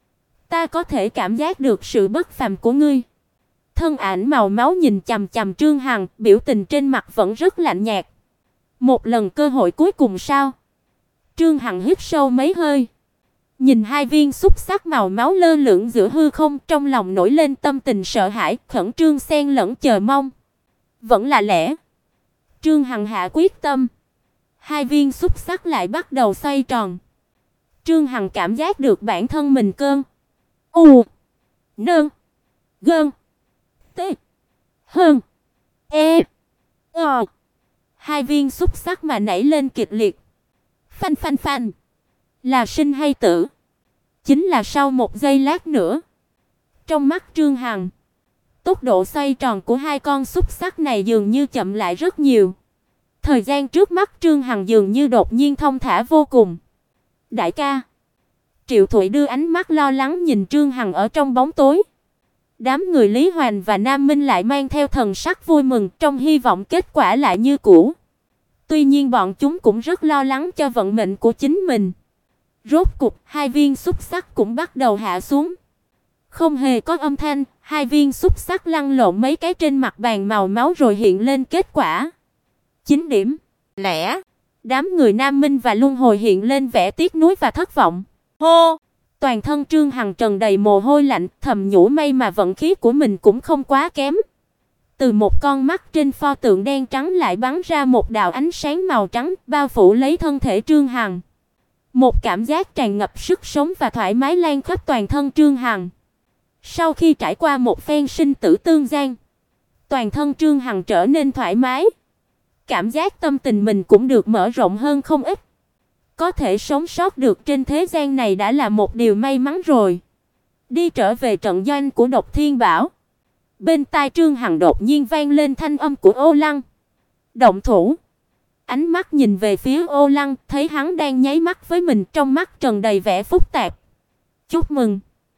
Ta có thể cảm giác được sự bất phàm của ngươi. Thân ảnh màu máu nhìn chằm chằm Trương Hằng, biểu tình trên mặt vẫn rất lạnh nhạt. Một lần cơ hội cuối cùng sao? Trương Hằng hít sâu mấy hơi, nhìn hai viên xúc sắc màu máu lơ lửng giữa hư không, trong lòng nổi lên tâm tình sợ hãi, khẩn trương xen lẫn chờ mong. Vẫn là lẽ. Trương Hằng hạ quyết tâm. Hai viên xúc sắc lại bắt đầu xoay tròn. Trương Hằng cảm giác được bản thân mình cơn u nương gơn t hơn e o. Hai viên xúc sắc mà nảy lên kịch liệt. Phanh phanh phanh. Là sinh hay tử? Chính là sau một giây lát nữa. Trong mắt Trương Hằng, tốc độ xoay tròn của hai con xúc sắc này dường như chậm lại rất nhiều. Thời gian trước mắt Trương Hằng dường như đột nhiên thông thả vô cùng. Đại ca. Triệu Thụy đưa ánh mắt lo lắng nhìn Trương Hằng ở trong bóng tối. Đám người Lý Hoành và Nam Minh lại mang theo thần sắc vui mừng, trong hy vọng kết quả lại như cũ. Tuy nhiên bọn chúng cũng rất lo lắng cho vận mệnh của chính mình. Rốt cục, hai viên xúc sắc cũng bắt đầu hạ xuống. Không hề có âm thanh, hai viên xúc sắc lăn lộn mấy cái trên mặt bàn màu máu rồi hiện lên kết quả. 9 điểm. Lẻ. Đám người Nam Minh và Luân Hồi hiện lên vẻ tiếc nuối và thất vọng. Hô! Toàn thân Trương Hằng trần đầy mồ hôi lạnh, thầm nhủ may mà vận khí của mình cũng không quá kém. Từ một con mắt trên pho tượng đen trắng lại bắn ra một đạo ánh sáng màu trắng, bao phủ lấy thân thể Trương Hằng. Một cảm giác tràn ngập sức sống và thoải mái lan khắp toàn thân Trương Hằng. Sau khi trải qua một phen sinh tử tương gian, toàn thân Trương Hằng trở nên thoải mái. Cảm giác tâm tình mình cũng được mở rộng hơn không ít. Có thể sống sót được trên thế gian này đã là một điều may mắn rồi. Đi trở về trận doanh của Độc Thiên Bảo. Bên tai Trương Hằng đột nhiên vang lên thanh âm của Ô Lăng. Động thủ. Ánh mắt nhìn về phía Ô Lăng, thấy hắn đang nháy mắt với mình, trong mắt tràn đầy vẻ phức tạp. Chúc mừng.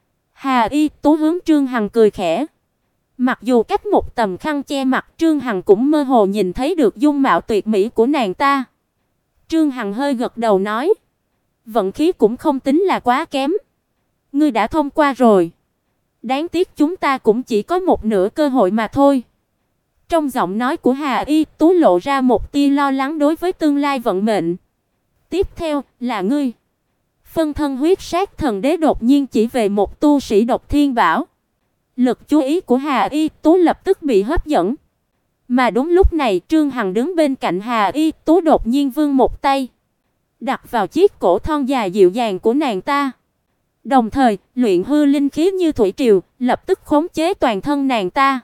Hà Y Tú hướng Trương Hằng cười khẽ. Mặc dù cách một tầm khăn che mặt, Trương Hằng cũng mơ hồ nhìn thấy được dung mạo tuyệt mỹ của nàng ta. Trương Hằng hơi gật đầu nói, vận khí cũng không tính là quá kém. Ngươi đã thông qua rồi. Đáng tiếc chúng ta cũng chỉ có một nửa cơ hội mà thôi. Trong giọng nói của Hà Y Tú lộ ra một tia lo lắng đối với tương lai vận mệnh. Tiếp theo là ngươi. Phân thân huyết sát thần đế đột nhiên chỉ về một tu sĩ Độc Thiên Bảo. Lực chú ý của Hà Y Tú lập tức bị hấp dẫn. Mà đúng lúc này Trương Hằng đứng bên cạnh Hà Y Tú đột nhiên vươn một tay, đặt vào chiếc cổ thon dài dịu dàng của nàng ta. Đồng thời, luyện hư linh khí như thủy triều, lập tức khống chế toàn thân nàng ta.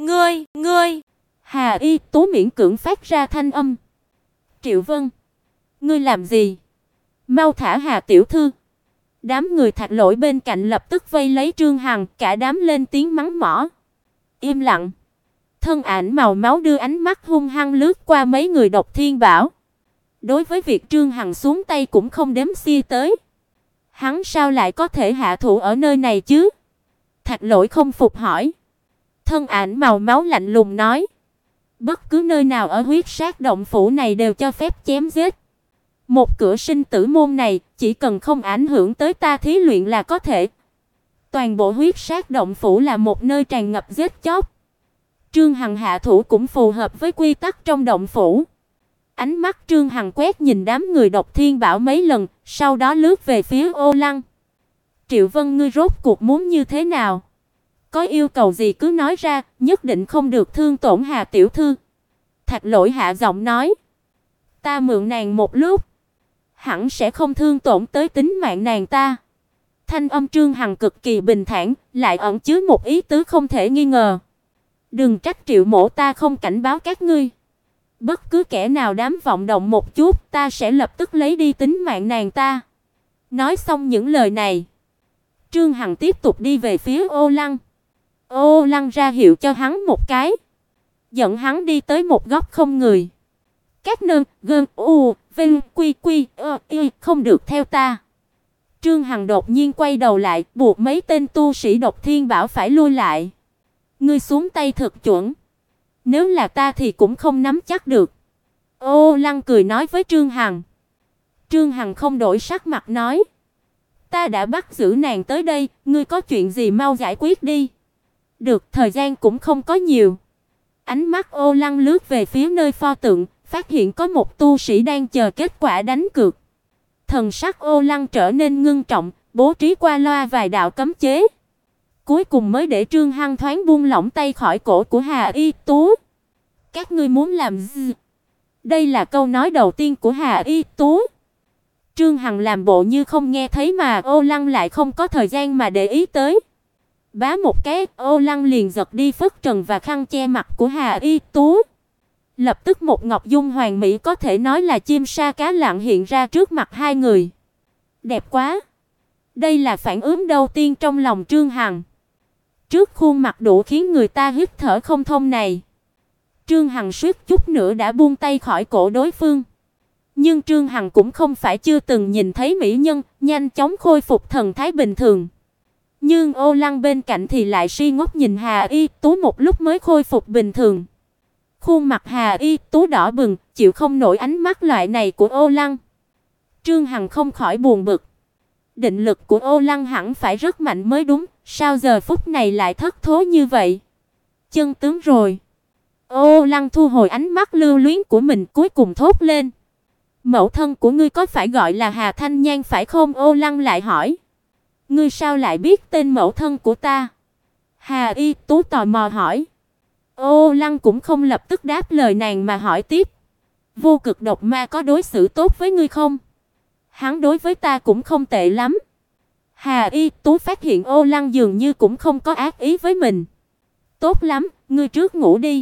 Ngươi! Hà Y Tú miễn cưỡng phát ra thanh âm. Triệu Vân, ngươi làm gì? Mau thả Hà tiểu thư. Đám người Thạch Lỗi bên cạnh lập tức vây lấy Trương Hằng, cả đám lên tiếng mắng mỏ. Im lặng. Thân ảnh màu máu đưa ánh mắt hung hăng lướt qua mấy người Độc Thiên Bảo. Đối với việc Trương Hằng xuống tay cũng không đếm xia tới. Hắn sao lại có thể hạ thủ ở nơi này chứ? Thạch Lỗi không phục hỏi. Thân ảnh màu máu lạnh lùng nói, bất cứ nơi nào ở huyết sát động phủ này đều cho phép chém giết. Một cửa sinh tử môn này, chỉ cần không ảnh hưởng tới ta thí luyện là có thể. Toàn bộ huyết sát động phủ là một nơi tràn ngập giết chóc. Trương Hằng hạ thủ cũng phù hợp với quy tắc trong động phủ. Ánh mắt Trương Hằng quét nhìn đám người Độc Thiên Bảo mấy lần, sau đó lướt về phía Ô Lăng. Triệu Vân, ngươi rốt cuộc muốn như thế nào? Có yêu cầu gì cứ nói ra, nhất định không được thương tổn Hà tiểu thư. Thạch Lỗi hạ giọng nói. Ta mượn nàng một lúc, hẳn sẽ không thương tổn tới tính mạng nàng ta. Thanh âm Trương Hằng cực kỳ bình thản, lại ẩn chứa một ý tứ không thể nghi ngờ. Đừng trách Triệu Mỗ ta không cảnh báo các ngươi. Bất cứ kẻ nào dám vọng động một chút, ta sẽ lập tức lấy đi tính mạng nàng ta. Nói xong những lời này, Trương Hằng tiếp tục đi về phía Ô Lăng. Ô Lăng ra hiệu cho hắn một cái, dẫn hắn đi tới một góc không người. Các nương, gơn, u, vinh, quy quy, y, không được theo ta. Trương Hằng đột nhiên quay đầu lại, buộc mấy tên tu sĩ Độc Thiên Bảo phải lui lại. Ngươi xuống tay thực chuẩn. Nếu là ta thì cũng không nắm chắc được. Ô Lăng cười nói với Trương Hằng. Trương Hằng không đổi sắc mặt nói. Ta đã bắt giữ nàng tới đây, ngươi có chuyện gì mau giải quyết đi. Được, thời gian cũng không có nhiều. Ánh mắt Ô Lăng lướt về phía nơi pho tượng, phát hiện có một tu sĩ đang chờ kết quả đánh cược. Thần sắc Ô Lăng trở nên ngưng trọng, bố trí qua loa vài đạo cấm chế. Cuối cùng mới để Trương Hằng thoáng buông lỏng tay khỏi cổ của Hà Y Tú. Các ngươi muốn làm gì? Đây là câu nói đầu tiên của Hà Y Tú. Trương Hằng làm bộ như không nghe thấy mà Ô Lăng lại không có thời gian mà để ý tới. Bá một cái, Ô Lăng liền giật đi phất trần và khăn che mặt của Hà Y Tú. Lập tức một ngọc dung hoàn mỹ có thể nói là chim sa cá lặn hiện ra trước mặt hai người. Đẹp quá. Đây là phản ứng đầu tiên trong lòng Trương Hằng. Trước khuôn mặt đủ khiến người ta hít thở không thông này, Trương Hằng suýt chút nữa đã buông tay khỏi cổ đối phương. Nhưng Trương Hằng cũng không phải chưa từng nhìn thấy mỹ nhân, nhanh chóng khôi phục thần thái bình thường. Nhưng Ô Lăng bên cạnh thì lại si ngốc nhìn Hà Y Tú một lúc mới khôi phục bình thường. Khuôn mặt Hà Y Tú đỏ bừng, chịu không nổi ánh mắt loại này của Ô Lăng. Trương Hằng không khỏi buồn bực. Định lực của Ô Lăng hẳn phải rất mạnh mới đúng, sao giờ phút này lại thất thố như vậy? Chân tướng rồi. Ô Lăng thu hồi ánh mắt lưu luyến của mình, cuối cùng thốt lên. Mẫu thân của ngươi có phải gọi là Hà Thanh Nhan phải không? Ô Lăng lại hỏi. Ngươi sao lại biết tên mẫu thân của ta? Hà Y Tú tò mò hỏi. Ô Lăng cũng không lập tức đáp lời nàng mà hỏi tiếp. Vô Cực độc ma có đối xử tốt với ngươi không? Hắn đối với ta cũng không tệ lắm. Hà Y Tú phát hiện Ô Lăng dường như cũng không có ác ý với mình. Tốt lắm, ngươi trước ngủ đi.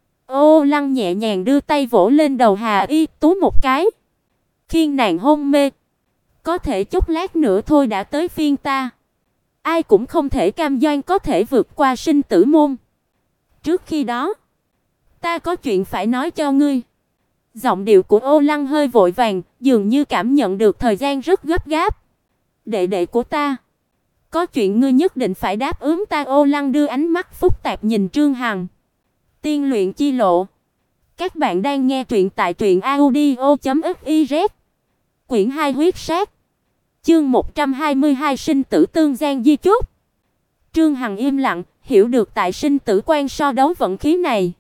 Ô Lăng nhẹ nhàng đưa tay vỗ lên đầu Hà Y Tú một cái, khiến nàng hôn mê. Có thể chút lát nữa thôi đã tới phiên ta. Ai cũng không thể cam đoan có thể vượt qua sinh tử môn. Trước khi đó, ta có chuyện phải nói cho ngươi. Giọng điệu của Ô Lăng hơi vội vàng, dường như cảm nhận được thời gian rất gấp gáp. Đệ đệ của ta, có chuyện ngươi nhất định phải đáp ứng ta. Ô Lăng đưa ánh mắt phức tạp nhìn Trương Hằng. Tiên luyện chi lộ. Các bạn đang nghe truyện tại truyệnaudio.fiz. Quyển 2 huyết sát. Chương 122 sinh tử tương gian di chúc. Trương Hằng im lặng, hiểu được tại sinh tử quan so đấu vận khí này.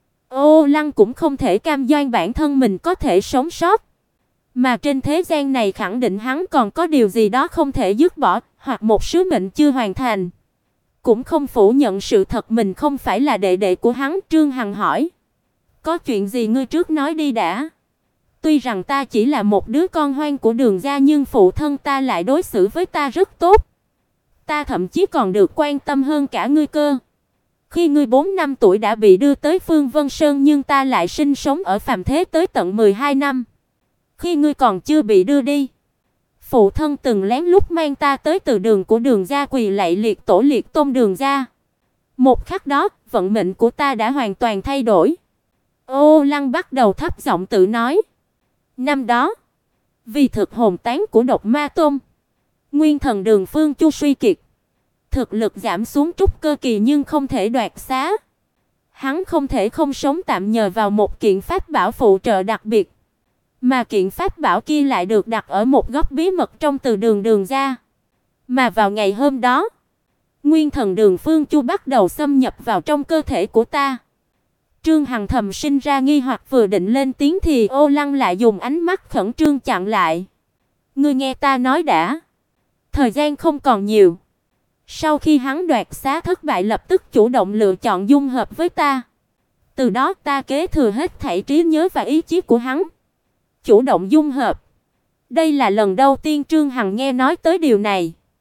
Ô Lăng cũng không thể cam đoan bản thân mình có thể sống sót. Mà trên thế gian này khẳng định hắn còn có điều gì đó không thể dứt bỏ, hoặc một sứ mệnh chưa hoàn thành. Cũng không phủ nhận sự thật mình không phải là đệ đệ của hắn. Trương Hằng hỏi. Có chuyện gì ngươi trước nói đi đã. Tuy rằng ta chỉ là một đứa con hoang của Đường gia nhưng phụ thân ta lại đối xử với ta rất tốt. Ta thậm chí còn được quan tâm hơn cả ngươi cơ. Khi ngươi 4 năm tuổi đã bị đưa tới Phương Vân Sơn nhưng ta lại sinh sống ở phàm thế tới tận 12 năm. Khi ngươi còn chưa bị đưa đi, phụ thân từng lén lút mang ta tới từ đường của Đường gia quỳ lạy liệt tổ liệt tôn Đường gia. Một khắc đó, vận mệnh của ta đã hoàn toàn thay đổi. Ô Lăng bắt đầu thấp giọng tự nói. Năm đó, vì thực hồn tán của độc ma tôn, nguyên thần Đường Phương Chu suy kiệt, thực lực giảm xuống trúc cơ kỳ nhưng không thể đoạt xá. Hắn không thể không sống tạm nhờ vào một kiện pháp bảo phụ trợ đặc biệt, mà kiện pháp bảo kia lại được đặt ở một góc bí mật trong từ đường Đường gia. Mà vào ngày hôm đó, nguyên thần Đường Phương Chu bắt đầu xâm nhập vào trong cơ thể của ta. Trương Hằng thầm sinh ra nghi hoặc, vừa định lên tiếng thì Ô Lăng lại dùng ánh mắt khẩn trương chặn lại. Ngươi nghe ta nói đã. Thời gian không còn nhiều. Sau khi hắn đoạt xá thất bại lập tức chủ động lựa chọn dung hợp với ta. Từ đó ta kế thừa hết thảy trí nhớ và ý chí của hắn. Chủ động dung hợp. Đây là lần đầu tiên Trương Hằng nghe nói tới điều này.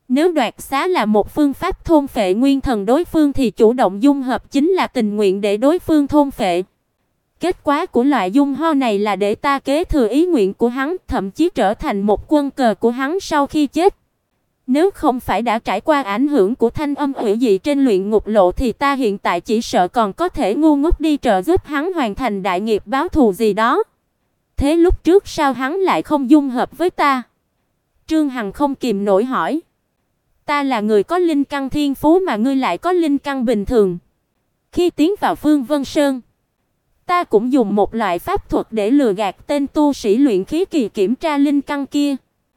Nếu đoạt xá là một phương pháp thôn phệ nguyên thần đối phương thì chủ động dung hợp chính là tình nguyện để đối phương thôn phệ. Kết quả của loại dung ho này là để ta kế thừa ý nguyện của hắn, thậm chí trở thành một quân cờ của hắn sau khi chết. Nếu không phải đã trải qua ảnh hưởng của thanh âm hủy dị trên luyện ngục lộ thì ta hiện tại chỉ sợ còn có thể ngu ngốc đi trợ giúp hắn hoàn thành đại nghiệp báo thù gì đó. Thế lúc trước sao hắn lại không dung hợp với ta? Trương Hằng không kìm nổi hỏi. Ta là người có linh căn thiên phú mà ngươi lại có linh căn bình thường. Khi tiến vào Phương Vân Sơn, ta cũng dùng một loại pháp thuật để lừa gạt tên tu sĩ luyện khí kỳ kiểm tra linh căn kia.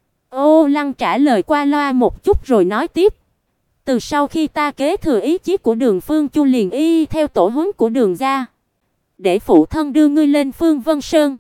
Ô Lăng trả lời qua loa một chút rồi nói tiếp. Từ sau khi ta kế thừa ý chí của Đường Phương Chu liền y theo tổ huấn của Đường gia, để phụ thân đưa ngươi lên Phương Vân Sơn.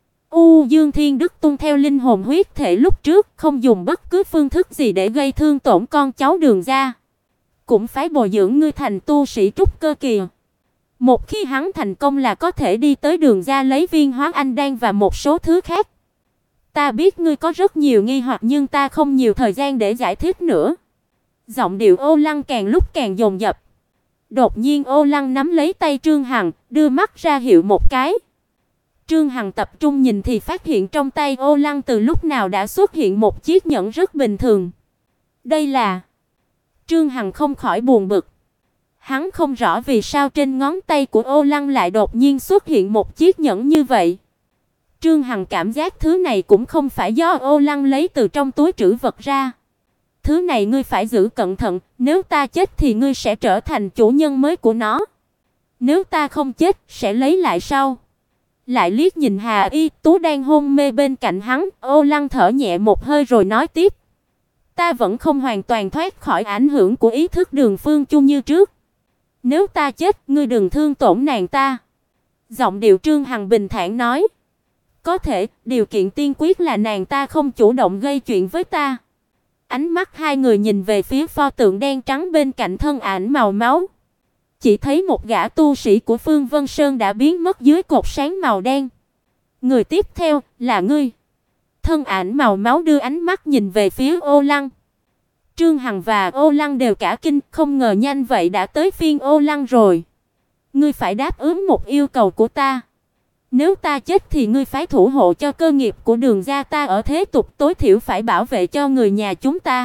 Dương Thiên Đức tuân theo linh hồn huyết thể lúc trước, không dùng bất cứ phương thức gì để gây thương tổn con cháu Đường gia, cũng phải bồi dưỡng ngươi thành tu sĩ trúc cơ kỳ. Một khi hắn thành công là có thể đi tới Đường gia lấy viên hóa anh đan và một số thứ khác. Ta biết ngươi có rất nhiều nghi hoặc nhưng ta không nhiều thời gian để giải thích nữa. Giọng điệu Ô Lăng càng lúc càng dồn dập. Đột nhiên Ô Lăng nắm lấy tay Trương Hằng, đưa mắt ra hiệu một cái. Trương Hằng tập trung nhìn thì phát hiện trong tay Ô Lăng từ lúc nào đã xuất hiện một chiếc nhẫn rất bình thường. Đây là... Trương Hằng không khỏi buồn bực. Hắn không rõ vì sao trên ngón tay của Ô Lăng lại đột nhiên xuất hiện một chiếc nhẫn như vậy. Trương Hằng cảm giác thứ này cũng không phải do Ô Lăng lấy từ trong túi trữ vật ra. Thứ này ngươi phải giữ cẩn thận, nếu ta chết thì ngươi sẽ trở thành chủ nhân mới của nó. Nếu ta không chết, sẽ lấy lại sau. Lại liếc nhìn Hà Y Tú đang hôn mê bên cạnh hắn, Ô Lăng thở nhẹ một hơi rồi nói tiếp. Ta vẫn không hoàn toàn thoát khỏi ảnh hưởng của ý thức Đường Phương Chu như trước. Nếu ta chết, ngươi đừng thương tổn nàng ta. Giọng điệu Trương Hằng bình thản nói. Có thể, điều kiện tiên quyết là nàng ta không chủ động gây chuyện với ta. Ánh mắt hai người nhìn về phía pho tượng đen trắng bên cạnh thân ảnh màu máu. Chỉ thấy một gã tu sĩ của Phương Vân Sơn đã biến mất dưới cột sáng màu đen. Người tiếp theo là ngươi. Thân ảnh màu máu đưa ánh mắt nhìn về phía Ô Lăng. Trương Hằng và Ô Lăng đều cả kinh, không ngờ nhanh vậy đã tới phiên Ô Lăng rồi. Ngươi phải đáp ứng một yêu cầu của ta. Nếu ta chết thì ngươi phải thủ hộ cho cơ nghiệp của Đường gia ta ở thế tục, tối thiểu phải bảo vệ cho người nhà chúng ta.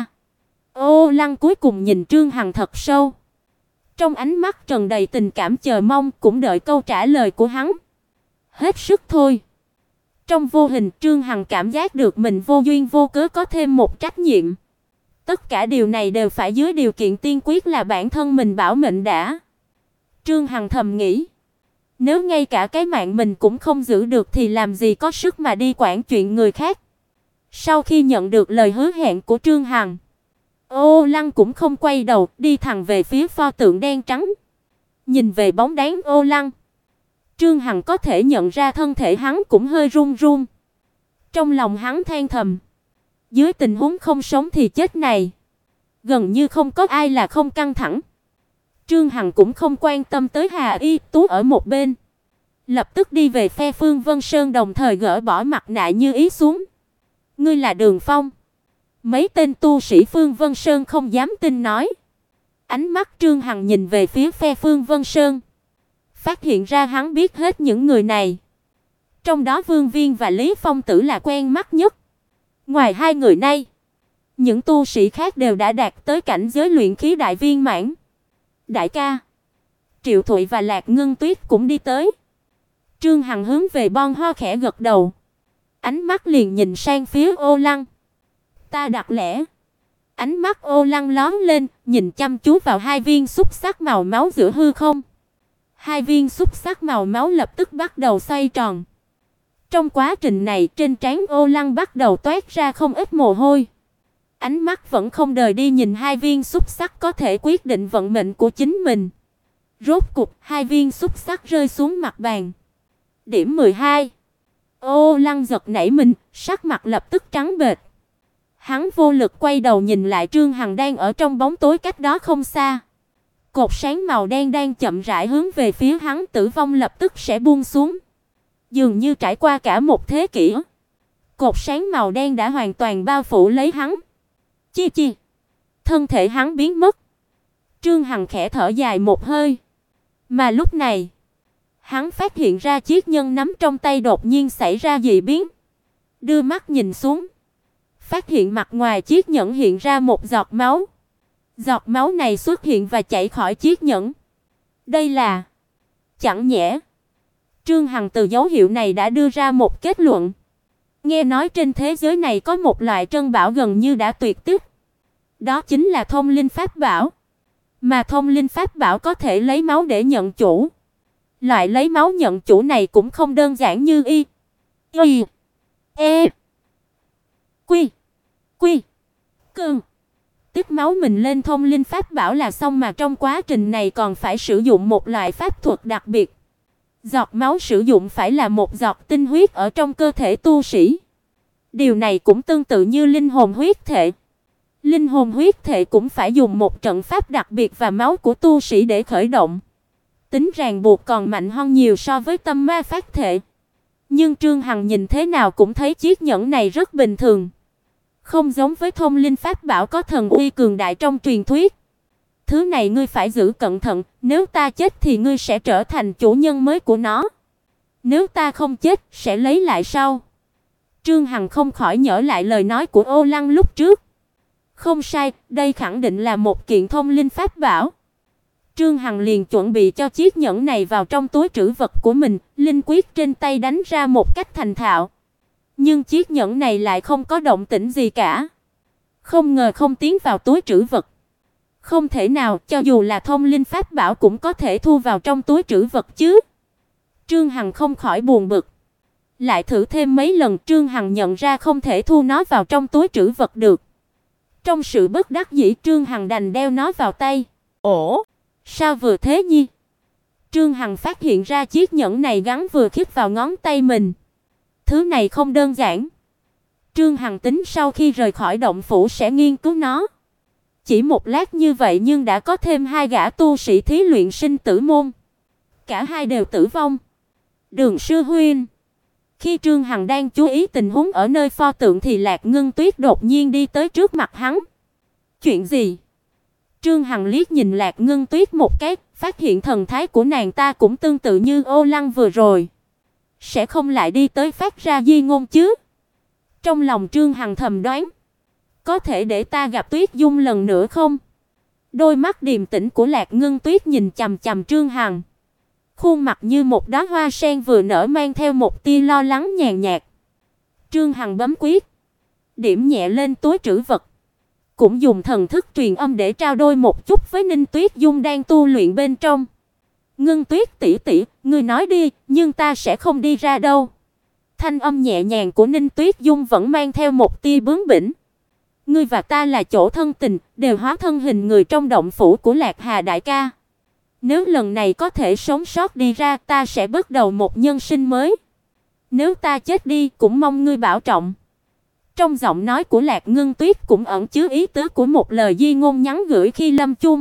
Ô Lăng cuối cùng nhìn Trương Hằng thật sâu. Trong ánh mắt tràn đầy tình cảm chờ mong, cũng đợi câu trả lời của hắn. Hết sức thôi. Trong vô hình Trương Hằng cảm giác được mình vô duyên vô cớ có thêm một trách nhiệm. Tất cả điều này đều phải dưới điều kiện tiên quyết là bản thân mình bảo mệnh đã. Trương Hằng thầm nghĩ. Nếu ngay cả cái mạng mình cũng không giữ được thì làm gì có sức mà đi quản chuyện người khác. Sau khi nhận được lời hứa hẹn của Trương Hằng, Ô Lăng cũng không quay đầu, đi thẳng về phía pho tượng đen trắng. Nhìn về bóng dáng Ô Lăng, Trương Hằng có thể nhận ra thân thể hắn cũng hơi run run. Trong lòng hắn than thầm, dưới tình huống không sống thì chết này, gần như không có ai là không căng thẳng. Trương Hằng cũng không quan tâm tới Hà Y Tú ở một bên, lập tức đi về phe Phương Vân Sơn, đồng thời gỡ bỏ mặt nạ như ý xuống. Ngươi là Đường Phong? Mấy tên tu sĩ Phương Vân Sơn không dám tin nói. Ánh mắt Trương Hằng nhìn về phía phe Phương Vân Sơn, phát hiện ra hắn biết hết những người này. Trong đó Vương Viên và Lý Phong Tử là quen mắt nhất. Ngoài hai người này, những tu sĩ khác đều đã đạt tới cảnh giới luyện khí đại viên mãn. Đại ca, Triệu Thụy và Lạc Ngân Tuyết cũng đi tới. Trương Hằng hướng về Bon Ho khẽ gật đầu. Ánh mắt liền nhìn sang phía Ô Lăng. Ta đặt lẽ. Ánh mắt Ô Lăng lóe lên, nhìn chăm chú vào hai viên xúc sắc màu máu giữa hư không. Hai viên xúc sắc màu máu lập tức bắt đầu xoay tròn. Trong quá trình này, trên trán Ô Lăng bắt đầu toát ra không ít mồ hôi. Ánh mắt vẫn không rời đi nhìn hai viên xúc sắc có thể quyết định vận mệnh của chính mình. Rốt cục, hai viên xúc sắc rơi xuống mặt bàn. Điểm 12. Ô Lăng giật nảy mình, sắc mặt lập tức trắng bệch. Hắn vô lực quay đầu nhìn lại Trương Hằng đang ở trong bóng tối cách đó không xa. Cột sáng màu đen đang chậm rãi hướng về phía hắn, tử vong lập tức sẽ buông xuống. Dường như trải qua cả một thế kỷ, cột sáng màu đen đã hoàn toàn bao phủ lấy hắn. Chi chi. thân thể hắn biến mất. Trương Hằng khẽ thở dài một hơi. Mà lúc này, hắn phát hiện ra chiếc nhân nắm trong tay đột nhiên xảy ra dị biến. Đưa mắt nhìn xuống, phát hiện mặt ngoài chiếc nhẫn hiện ra một giọt máu. Giọt máu này xuất hiện và chảy khỏi chiếc nhẫn. Đây là... Chẳng nhẽ Trương Hằng từ dấu hiệu này đã đưa ra một kết luận. Nghe nói trên thế giới này có một loại trân bảo gần như đã tuyệt tích. Đó chính là thông linh pháp bảo. Mà thông linh pháp bảo có thể lấy máu để nhận chủ. Loại lấy máu nhận chủ này cũng không đơn giản như y, e, quy, cương. Tích máu mình lên thông linh pháp bảo là xong, mà trong quá trình này còn phải sử dụng một loại pháp thuật đặc biệt. Giọt máu sử dụng phải là một giọt tinh huyết ở trong cơ thể tu sĩ. Điều này cũng tương tự như linh hồn huyết thể. Linh hồn huyết thể cũng phải dùng một trận pháp đặc biệt và máu của tu sĩ để khởi động. Tính ràng buộc còn mạnh hơn nhiều so với tâm ma phát thể. Nhưng Trương Hằng nhìn thế nào cũng thấy chiếc nhẫn này rất bình thường. Không giống với thông linh pháp bảo có thần uy cường đại trong truyền thuyết. Thứ này ngươi phải giữ cẩn thận, nếu ta chết thì ngươi sẽ trở thành chủ nhân mới của nó. Nếu ta không chết, sẽ lấy lại sau. Trương Hằng không khỏi nhớ lại lời nói của Ô Lăng lúc trước. Không sai, đây khẳng định là một kiện thông linh pháp bảo. Trương Hằng liền chuẩn bị cho chiếc nhẫn này vào trong túi trữ vật của mình, linh quyết trên tay đánh ra một cách thành thạo. Nhưng chiếc nhẫn này lại không có động tĩnh gì cả. Không ngờ không tiến vào túi trữ vật. Không thể nào, cho dù là thông linh pháp bảo cũng có thể thu vào trong túi trữ vật chứ. Trương Hằng không khỏi buồn bực. Lại thử thêm mấy lần, Trương Hằng nhận ra không thể thu nó vào trong túi trữ vật được. Trong sự bất đắc dĩ, Trương Hằng đành đeo nó vào tay. Ủa, sao vừa thế nhỉ? Trương Hằng phát hiện ra chiếc nhẫn này gắn vừa khít vào ngón tay mình. Thứ này không đơn giản. Trương Hằng tính sau khi rời khỏi động phủ sẽ nghiên cứu nó. Chỉ một lát như vậy nhưng đã có thêm hai gã tu sĩ thí luyện sinh tử môn. Cả hai đều tử vong. Đường sư huynh. Khi Trương Hằng đang chú ý tình huống ở nơi pho tượng thì Lạc Ngân Tuyết đột nhiên đi tới trước mặt hắn. Chuyện gì? Trương Hằng liếc nhìn Lạc Ngân Tuyết một cái, phát hiện thần thái của nàng ta cũng tương tự như Ô Lăng vừa rồi. Sẽ không lại đi tới phát ra di ngôn chứ? Trong lòng Trương Hằng thầm đoán, có thể để ta gặp Tuyết Dung lần nữa không? Đôi mắt điềm tĩnh của Lạc Ngân Tuyết nhìn chằm chằm Trương Hằng. Khuôn mặt như một đóa hoa sen vừa nở mang theo một tia lo lắng nhàn nhạt. Trương Hằng bấm quyết, điểm nhẹ lên túi trữ vật, cũng dùng thần thức truyền âm để trao đổi một chút với Ninh Tuyết Dung đang tu luyện bên trong. Ngân Tuyết tỷ tỷ, ngươi nói đi, nhưng ta sẽ không đi ra đâu. Thanh âm nhẹ nhàng của Ninh Tuyết Dung vẫn mang theo một tia bướng bỉnh. Ngươi và ta là chỗ thân tình, đều hóa thân hình người trong động phủ của Lạc Hà đại ca. Nếu lần này có thể sống sót đi ra, ta sẽ bắt đầu một nhân sinh mới. Nếu ta chết đi, cũng mong ngươi bảo trọng. Trong giọng nói của Lạc Ngân Tuyết cũng ẩn chứa ý tứ của một lời di ngôn nhắn gửi khi lâm chung.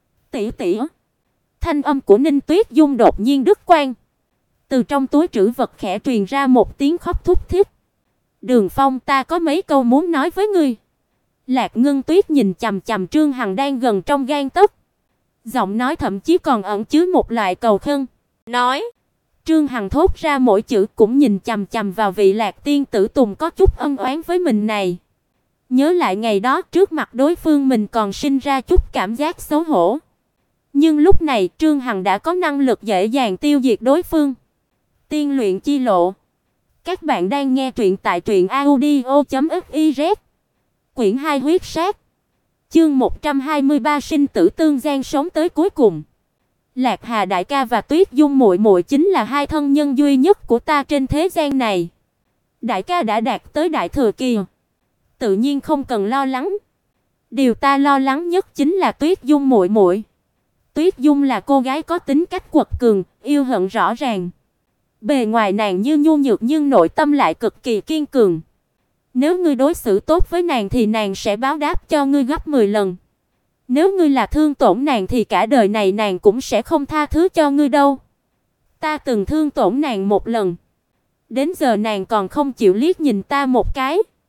Tỷ tỷ. Thanh âm của Ninh Tuyết Dung đột nhiên đứt quãng. Từ trong túi trữ vật khẽ truyền ra một tiếng khóc thút thít. Đường Phong, ta có mấy câu muốn nói với ngươi. Lạc Ngân Tuyết nhìn chằm chằm Trương Hằng đang gần trong gang tấc. Giọng nói thậm chí còn ẩn chứa một loại cầu khẩn. Nói. Trương Hằng thốt ra mỗi chữ, cũng nhìn chằm chằm vào vị Lạc tiên tử Tùng có chút ân oán với mình này. Nhớ lại ngày đó trước mặt đối phương mình còn sinh ra chút cảm giác xấu hổ. Nhưng lúc này Trương Hằng đã có năng lực dễ dàng tiêu diệt đối phương. Tiên luyện chi lộ. Các bạn đang nghe truyện tại truyệnaudio.fiz. Quyển 2 huyết sát. Chương 123 sinh tử tương gian sống tới cuối cùng. Lạc Hà đại ca và Tuyết Dung muội muội chính là hai thân nhân duy nhất của ta trên thế gian này. Đại ca đã đạt tới đại thừa kỳ, tự nhiên không cần lo lắng. Điều ta lo lắng nhất chính là Tuyết Dung muội muội. Tuyết Dung là cô gái có tính cách quật cường, yêu hận rõ ràng. Bề ngoài nàng như nhu nhược nhưng nội tâm lại cực kỳ kiên cường. Nếu ngươi đối xử tốt với nàng thì nàng sẽ báo đáp cho ngươi gấp 10 lần. Nếu ngươi là thương tổn nàng thì cả đời này nàng cũng sẽ không tha thứ cho ngươi đâu. Ta từng thương tổn nàng một lần. Đến giờ nàng còn không chịu liếc nhìn ta một cái.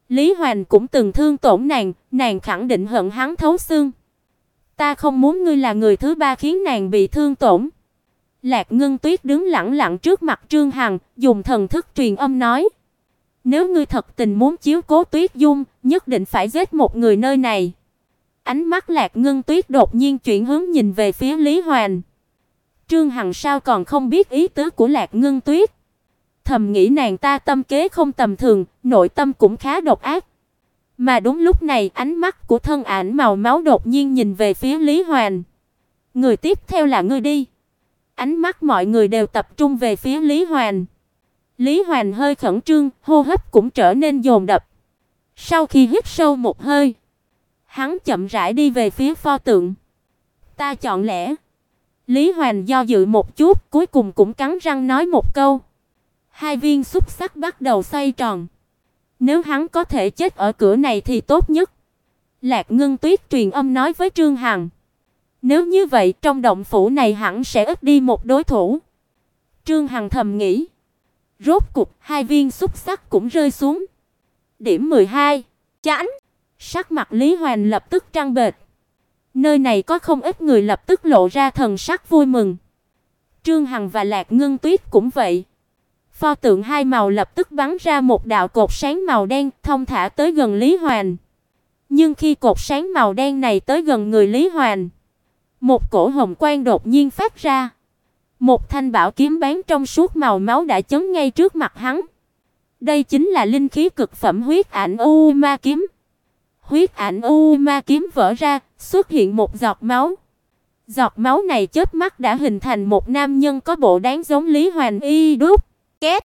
Lý Hoành cũng từng thương tổn nàng, nàng khẳng định hận hắn thấu xương. Ta không muốn ngươi là người thứ ba khiến nàng bị thương tổn. Lạc Ngân Tuyết đứng lẳng lặng trước mặt Trương Hằng, dùng thần thức truyền âm nói: "Nếu ngươi thật tình muốn chiếu cố Tuyết Dung, nhất định phải giết một người nơi này." Ánh mắt Lạc Ngân Tuyết đột nhiên chuyển hướng nhìn về phía Lý Hoành. Trương Hằng sao còn không biết ý tứ của Lạc Ngân Tuyết. Thầm nghĩ nàng ta tâm kế không tầm thường, nội tâm cũng khá độc ác. Mà đúng lúc này, ánh mắt của thân ảnh màu máu đột nhiên nhìn về phía Lý Hoành. "Người tiếp theo là ngươi đi." Ánh mắt mọi người đều tập trung về phía Lý Hoành. Lý Hoành hơi khẩn trương, hô hấp cũng trở nên dồn dập. Sau khi hít sâu một hơi, hắn chậm rãi đi về phía pho tượng. "Ta chọn lẽ." Lý Hoành do dự một chút, cuối cùng cũng cắn răng nói một câu. Hai viên xúc xắc bắt đầu xoay tròn. Nếu hắn có thể chết ở cửa này thì tốt nhất. Lạc Ngân Tuyết truyền âm nói với Trương Hằng. Nếu như vậy, trong động phủ này hẳn sẽ ít đi một đối thủ. Trương Hằng thầm nghĩ. Rốt cục, hai viên xúc xắc cũng rơi xuống. Điểm 12. Chảnh. Sắc mặt Lý Hoành lập tức trắng bệch. Nơi này có không ít người lập tức lộ ra thần sắc vui mừng. Trương Hằng và Lạc Ngân Tuyết cũng vậy. Pho tượng hai màu lập tức bắn ra một đạo cột sáng màu đen, thông thả tới gần Lý Hoành. Nhưng khi cột sáng màu đen này tới gần người Lý Hoành, một cổ hồng quang đột nhiên phát ra. Một thanh bảo kiếm bán trong suốt màu máu đã chấn ngay trước mặt hắn. Đây chính là linh khí cực phẩm huyết ảnh U Ma kiếm. Huyết ảnh U Ma kiếm vỡ ra, xuất hiện một giọt máu. Giọt máu này chớp mắt đã hình thành một nam nhân có bộ dáng giống Lý Hoành y đúc. Két.